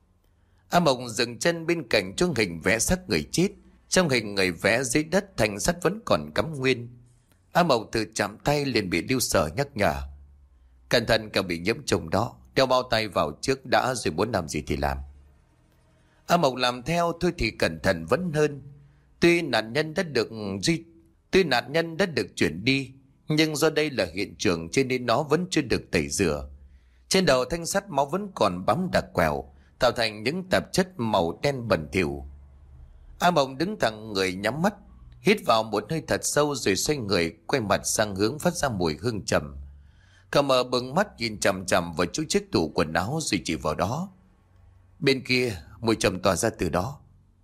A Mộng dừng chân bên cạnh chỗ hình vẽ xác người chết. Trong hình người vẽ dưới đất, thanh sắt vẫn còn cắm nguyên. A Mộng từ chạm tay liền bị Lưu Sở nhắc nhở. Cẩn thận cả bị nhiễm trùng đó, đeo bao tay vào trước đã rồi muốn làm gì thì làm. A Mộng làm theo thôi thì cẩn thận vẫn hơn. Tuy nạn nhân đã được duy Tuy nạn nhân đã được chuyển đi, nhưng do đây là hiện trường cho nên nó vẫn chưa được tẩy rửa. Trên đầu thanh sắt máu vẫn còn bám đặc quẹo, tạo thành những tạp chất màu đen bẩn thỉu. A Mộng đứng thẳng người, nhắm mắt, hít vào một hơi thật sâu rồi xoay người quay mặt sang hướng phát ra mùi hương trầm. Cậu mở bừng mắt nhìn chằm chằm vào chỗ chiếc tủ quần áo rồi chỉ vào đó. Bên kia mùi trầm tỏa ra từ đó.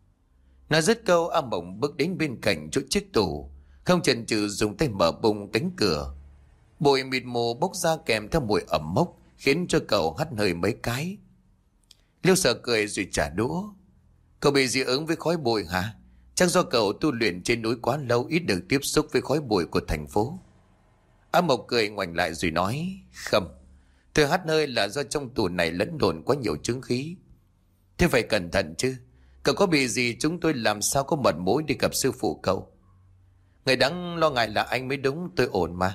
Nói dứt câu, A Mộng bước đến bên cạnh chỗ chiếc tủ, không chần chừ dùng tay mở bung cánh cửa. Bụi mịt mù bốc ra kèm theo mùi ẩm mốc, khiến cho cậu hắt hơi mấy cái. Liêu Sở cười rồi trả đũa. Cậu bị dị ứng với khói bụi hả? Chắc do cậu tu luyện trên núi quá lâu, ít được tiếp xúc với khói bụi của thành phố. A Mộc cười ngoảnh lại rồi nói. Không, tôi hắt hơi là do trong tủ này lẫn lộn quá nhiều chứng khí. Thế phải cẩn thận chứ. Cậu có bị gì chúng tôi làm sao có mật mối đi gặp sư phụ cậu. Người đáng lo ngại là anh mới đúng, tôi ổn mà.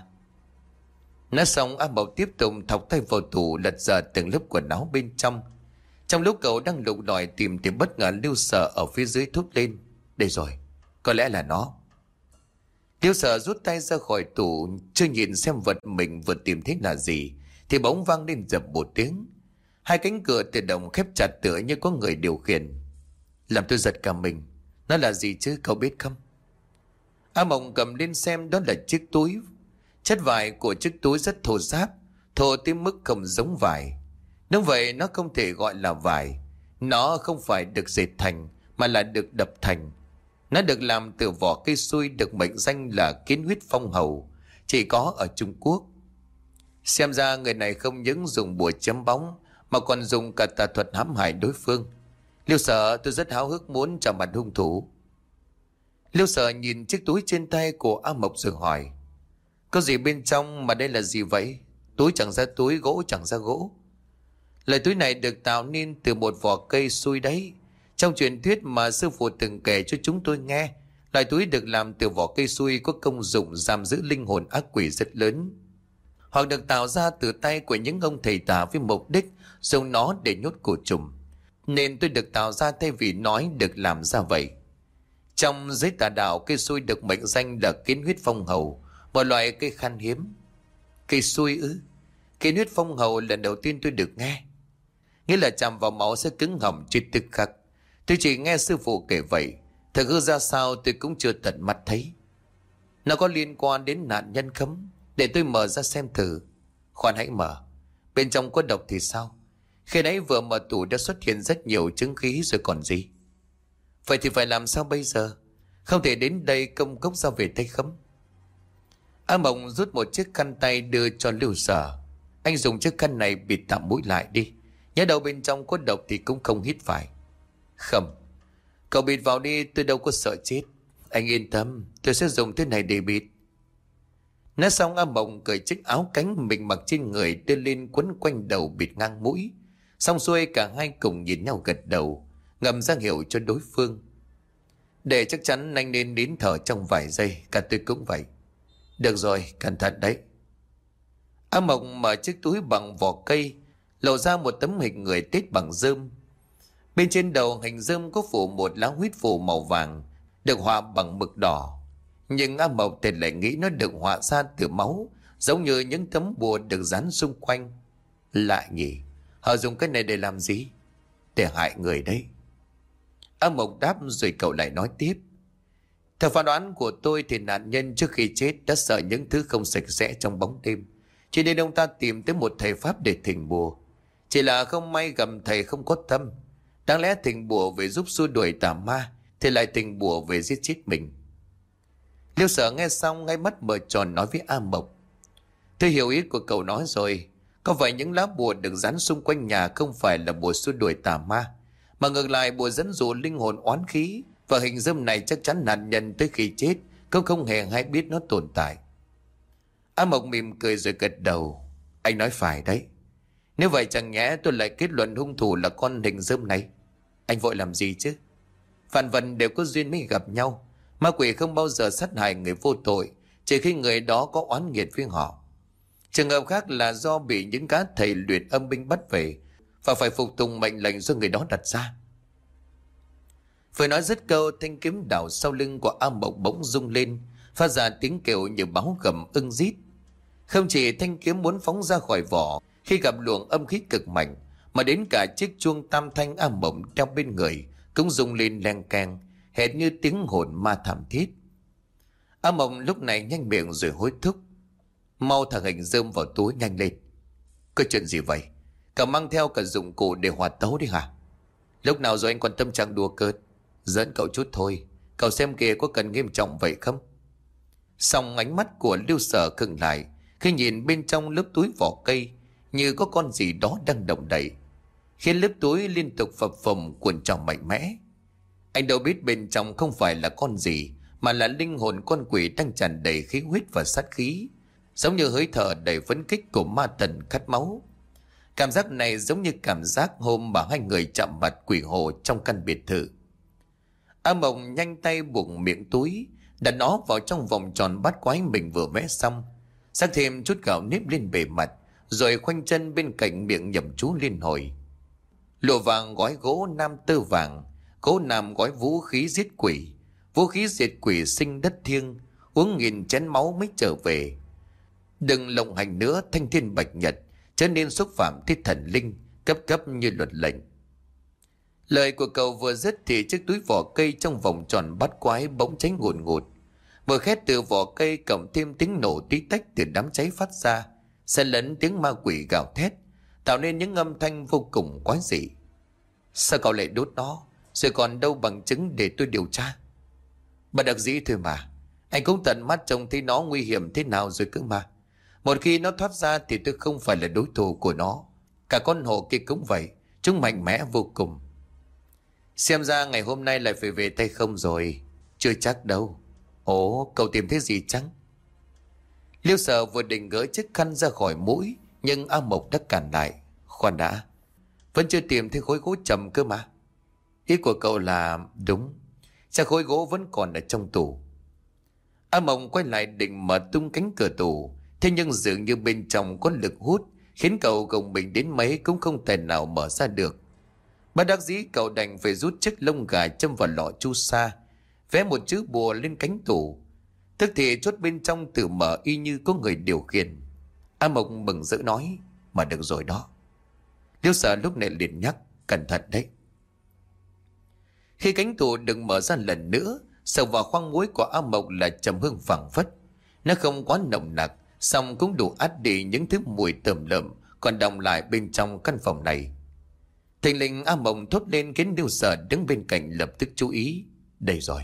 Nói xong, A Mộc tiếp tục thọc tay vào tủ, lật dở từng lớp quần áo bên trong. Trong lúc cậu đang lục lọi tìm thì bất ngờ Lưu Sở ở phía dưới thốt lên. Đây rồi, có lẽ là nó. Lưu Sở rút tay ra khỏi tủ, chưa nhìn xem vật mình vừa tìm thấy là gì thì bỗng vang lên dập một tiếng. Hai cánh cửa tự động khép chặt tựa như có người điều khiển. Làm tôi giật cả mình. Nó là gì chứ, cậu biết không? A Mộng cầm lên xem, đó là chiếc túi. Chất vải của chiếc túi rất thô ráp, thô tới mức không giống vải. Nếu vậy nó không thể gọi là vải. Nó không phải được dệt thành mà là được đập thành. Nó được làm từ vỏ cây xui được mệnh danh là kiến huyết phong hầu, chỉ có ở Trung Quốc. Xem ra người này không những dùng bùa chấm bóng mà còn dùng cả tà thuật hãm hại đối phương. Liêu Sở, tôi rất háo hức muốn chạm mặt hung thủ. Liêu Sở nhìn chiếc túi trên tay của A Mộc rồi hỏi. Có gì bên trong mà đây là gì vậy? Túi chẳng ra túi, gỗ chẳng ra gỗ. Loại túi này được tạo nên từ một vỏ cây xui đấy. Trong truyền thuyết mà sư phụ từng kể cho chúng tôi nghe, loại túi được làm từ vỏ cây xui có công dụng giam giữ linh hồn ác quỷ rất lớn. Hoặc được tạo ra từ tay của những ông thầy tà với mục đích dùng nó để nhốt cổ trùng. Nên tôi được tạo ra thay vì nói được làm ra vậy. Trong giới tà đạo, cây xui được mệnh danh là kiến huyết phong hầu, một loại cây khan hiếm. Cây xui ư? Kiến huyết phong hầu lần đầu tiên tôi được nghe. Nghĩa là chạm vào máu sẽ cứng họng trên tức khắc. Tôi chỉ nghe sư phụ kể vậy, thật hư ra sao tôi cũng chưa tận mắt thấy. Nó có liên quan đến nạn nhân không? Để tôi mở ra xem thử. Khoan hãy mở. Bên trong có độc thì sao? Khi nãy vừa mở tủ đã xuất hiện rất nhiều chứng khí rồi còn gì. Vậy thì phải làm sao bây giờ? Không thể đến đây công cốc ra về tay không? A Mộng rút một chiếc khăn tay đưa cho Lưu Sở. Anh dùng chiếc khăn này bịt tạm mũi lại đi. Nhớ đâu bên trong có độc thì cũng không hít phải. Không, cậu bịt vào đi, tôi đâu có sợ chết. Anh yên tâm, tôi sẽ dùng thứ này để bịt. Nói xong, A Mộng cởi chiếc áo cánh mình mặc trên người đưa lên quấn quanh đầu bịt ngang mũi. Xong xuôi cả hai cùng nhìn nhau gật đầu, ngầm ra hiệu cho đối phương. Để chắc chắn anh nên nín thở trong vài giây, cả tôi cũng vậy. Được rồi, cẩn thận đấy. A Mộng mở chiếc túi bằng vỏ cây, lộ ra một tấm hình người Tết bằng rơm. Bên trên đầu hình rơm có phủ một lá huyết phù màu vàng, được họa bằng mực đỏ. Nhưng A Mộng thì lại nghĩ nó được họa ra từ máu, giống như những tấm bùa được dán xung quanh. Lạ nhỉ, họ dùng cái này để làm gì? Để hại người đấy. A Mộng đáp rồi cậu lại nói tiếp. Theo phán đoán của tôi thì nạn nhân trước khi chết đã sợ những thứ không sạch sẽ trong bóng đêm, cho nên ông ta tìm tới một thầy pháp để thỉnh bùa. Chỉ là không may gặp thầy không có tâm. Đáng lẽ thỉnh bùa về giúp xua đuổi tà ma thì lại thỉnh bùa về giết chết mình. Liêu Sở nghe xong ngay mắt mở tròn nói với A Mộc: Tôi hiểu ý của cậu nói rồi. Có phải những lá bùa được dán xung quanh nhà không phải là bùa xua đuổi tà ma, mà ngược lại bùa dẫn dụ linh hồn oán khí, và hình dâm này chắc chắn nạn nhân tới khi chết cũng không hề hay biết nó tồn tại. A Mộc mỉm cười rồi gật đầu. Anh nói phải đấy. Nếu vậy chẳng nhẽ tôi lại kết luận hung thủ là con hình dâm này? Anh vội làm gì chứ? Vạn vật đều có duyên mới gặp nhau. Ma quỷ không bao giờ sát hại người vô tội, chỉ khi người đó có oán nghiệt với họ. Trường hợp khác là do bị những cá thầy luyện âm binh bắt về và phải phục tùng mệnh lệnh do người đó đặt ra. Vừa nói dứt câu, thanh kiếm đảo sau lưng của A Mộc bỗng rung lên, phát ra tiếng kêu như báo gầm ưng rít. Không chỉ thanh kiếm muốn phóng ra khỏi vỏ khi gặp luồng âm khí cực mạnh, mà đến cả chiếc chuông tam thanh A Mộc đeo bên người cũng rung lên leng keng, hệt như tiếng hồn ma thảm thiết. A Mộc lúc này nhanh miệng rồi hối thúc: Mau thằng hình dơm vào túi nhanh lên. Có chuyện gì vậy? Cậu mang theo cả dụng cụ để hòa tấu đi hả? Lúc nào rồi anh quan tâm trạng đùa cợt? Giỡn cậu chút thôi. Cậu xem kìa, có cần nghiêm trọng vậy không? Xong ánh mắt của Lưu Sở khựng lại khi nhìn bên trong lớp túi vỏ cây, như có con gì đó đang động đậy, khiến lớp túi liên tục phập phồng cuộn trào mạnh mẽ. Anh đâu biết bên trong không phải là con gì, mà là linh hồn con quỷ đang tràn đầy khí huyết và sát khí, giống như hơi thở đầy phấn khích của ma thần khát máu. Cảm giác này giống như cảm giác hôm mà hai người chạm mặt quỷ hồ trong căn biệt thự. A Mộc nhanh tay buộc miệng túi, đặt nó vào trong vòng tròn bát quái mình vừa vẽ xong, sắc thêm chút gạo nếp lên bề mặt, rồi khoanh chân bên cạnh miệng nhẩm chú liên hồi. Lụa vàng gói gỗ nam tơ vàng, gỗ nam gói vũ khí giết quỷ, vũ khí diệt quỷ sinh đất thiêng, uống nghìn chén máu mới trở về. Đừng lộng hành nữa thanh thiên bạch nhật, trở nên xúc phạm tới thần linh, cấp cấp như luật lệnh. Lời của cậu vừa dứt thì chiếc túi vỏ cây trong vòng tròn bát quái bỗng cháy ngùn ngụt. Vừa khét từ vỏ cây cộng thêm tiếng nổ tí tách từ đám cháy phát ra, xen lẫn tiếng ma quỷ gào thét, tạo nên những âm thanh vô cùng quái dị. Sao cậu lại đốt nó, rồi còn đâu bằng chứng để tôi điều tra? Bà đặc dĩ thôi mà, anh cũng tận mắt trông thấy nó nguy hiểm thế nào rồi cơ mà. Một khi nó thoát ra thì tôi không phải là đối thủ của nó. Cả con hổ kia cũng vậy, chúng mạnh mẽ vô cùng. Xem ra ngày hôm nay lại phải về tay không rồi. Chưa chắc đâu. Ồ, cậu tìm thấy gì chăng? Liêu Sở vừa định gỡ chiếc khăn ra khỏi mũi, nhưng A Mộc đã cản lại. Khoan đã, vẫn chưa tìm thấy khối gỗ trầm cơ mà. Ý của cậu là đúng, chắc khối gỗ vẫn còn ở trong tủ. A Mộc quay lại định mở tung cánh cửa tủ, thế nhưng dường như bên trong có lực hút, khiến cậu gồng mình đến mấy cũng không thể nào mở ra được. Bất đắc dĩ cậu đành phải rút chiếc lông gà châm vào lọ chu sa, vẽ một chữ bùa lên cánh tủ. Tức thì chốt bên trong tự mở y như có người điều khiển. A Mộc mừng rỡ nói: Mà được rồi đó. Liêu Sở lúc này liền nhắc: Cẩn thận đấy. Khi cánh tủ đừng mở ra lần nữa, sờ vào khoang muối của A Mộc là trầm hương phảng phất. Nó không quá nồng nặc, song cũng đủ át đi những thứ mùi tởm lợm còn đọng lại bên trong căn phòng này. Thình lình A Mộc thốt lên khiến Liêu Sở đứng bên cạnh lập tức chú ý. Đây rồi.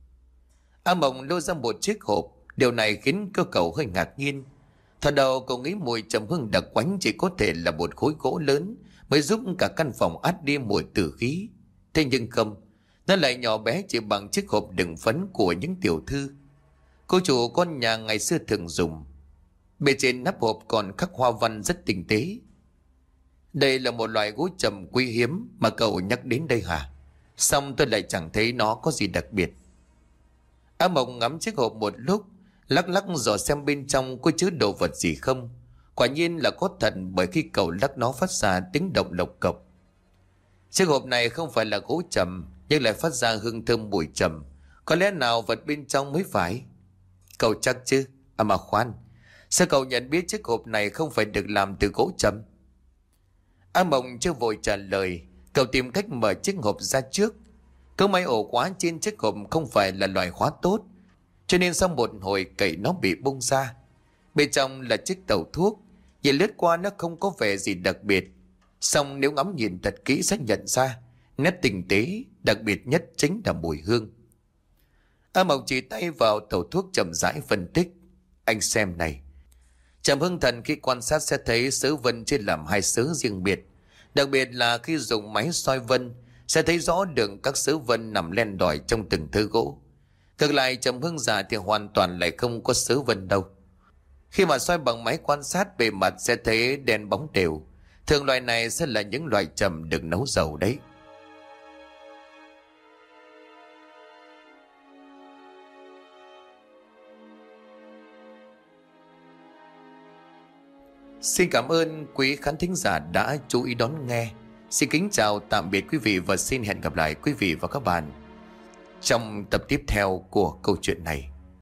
A Mộc lôi ra một chiếc hộp. Điều này khiến cơ cậu hơi ngạc nhiên. Thoạt đầu cậu nghĩ mùi trầm hương đặc quánh chỉ có thể là một khối gỗ lớn mới giúp cả căn phòng át đi mùi tử khí. Thế nhưng không, nó lại nhỏ bé chỉ bằng chiếc hộp đựng phấn của những tiểu thư cô chủ con nhà ngày xưa thường dùng. Bề trên nắp hộp còn khắc hoa văn rất tinh tế. Đây là một loại gỗ trầm quý hiếm mà cậu nhắc đến đây hả? Xong tôi lại chẳng thấy nó có gì đặc biệt. A Mộc ngắm chiếc hộp một lúc, lắc lắc dò xem bên trong có chứa đồ vật gì không. Quả nhiên là có thật, bởi khi cậu lắc nó phát ra tiếng động lộc cộc. Chiếc hộp này không phải là gỗ trầm, nhưng lại phát ra hương thơm mùi trầm. Có lẽ nào vật bên trong mới phải? Cậu chắc chứ? À mà khoan, sao cậu nhận biết chiếc hộp này không phải được làm từ gỗ trầm? A Mộc chưa vội trả lời, cậu tìm cách mở chiếc hộp ra trước. Câu may ổ khóa trên chiếc hộp không phải là loại khóa tốt, cho nên sau một hồi cậy nó bị bung ra. Bên trong là chiếc tẩu thuốc, nhìn lướt qua nó không có vẻ gì đặc biệt. Xong nếu ngắm nhìn thật kỹ sẽ nhận ra nét tinh tế, đặc biệt nhất chính là mùi hương. A Mộc chỉ tay vào tẩu thuốc chậm rãi phân tích. Anh xem này. Trầm Hưng Thần khi quan sát sẽ thấy sớ vân chia làm hai sớ riêng biệt. Đặc biệt là khi dùng máy soi vân sẽ thấy rõ được các sớ vân nằm len đỏi trong từng thớ gỗ. Ngược lại Trầm Hưng già thì hoàn toàn lại không có sớ vân đâu. Khi mà soi bằng máy quan sát bề mặt sẽ thấy đen bóng đều. Thường loại này sẽ là những loại trầm được nấu dầu đấy. Xin cảm ơn quý khán thính giả đã chú ý đón nghe. Xin kính chào tạm biệt quý vị và xin hẹn gặp lại quý vị và các bạn trong tập tiếp theo của câu chuyện này.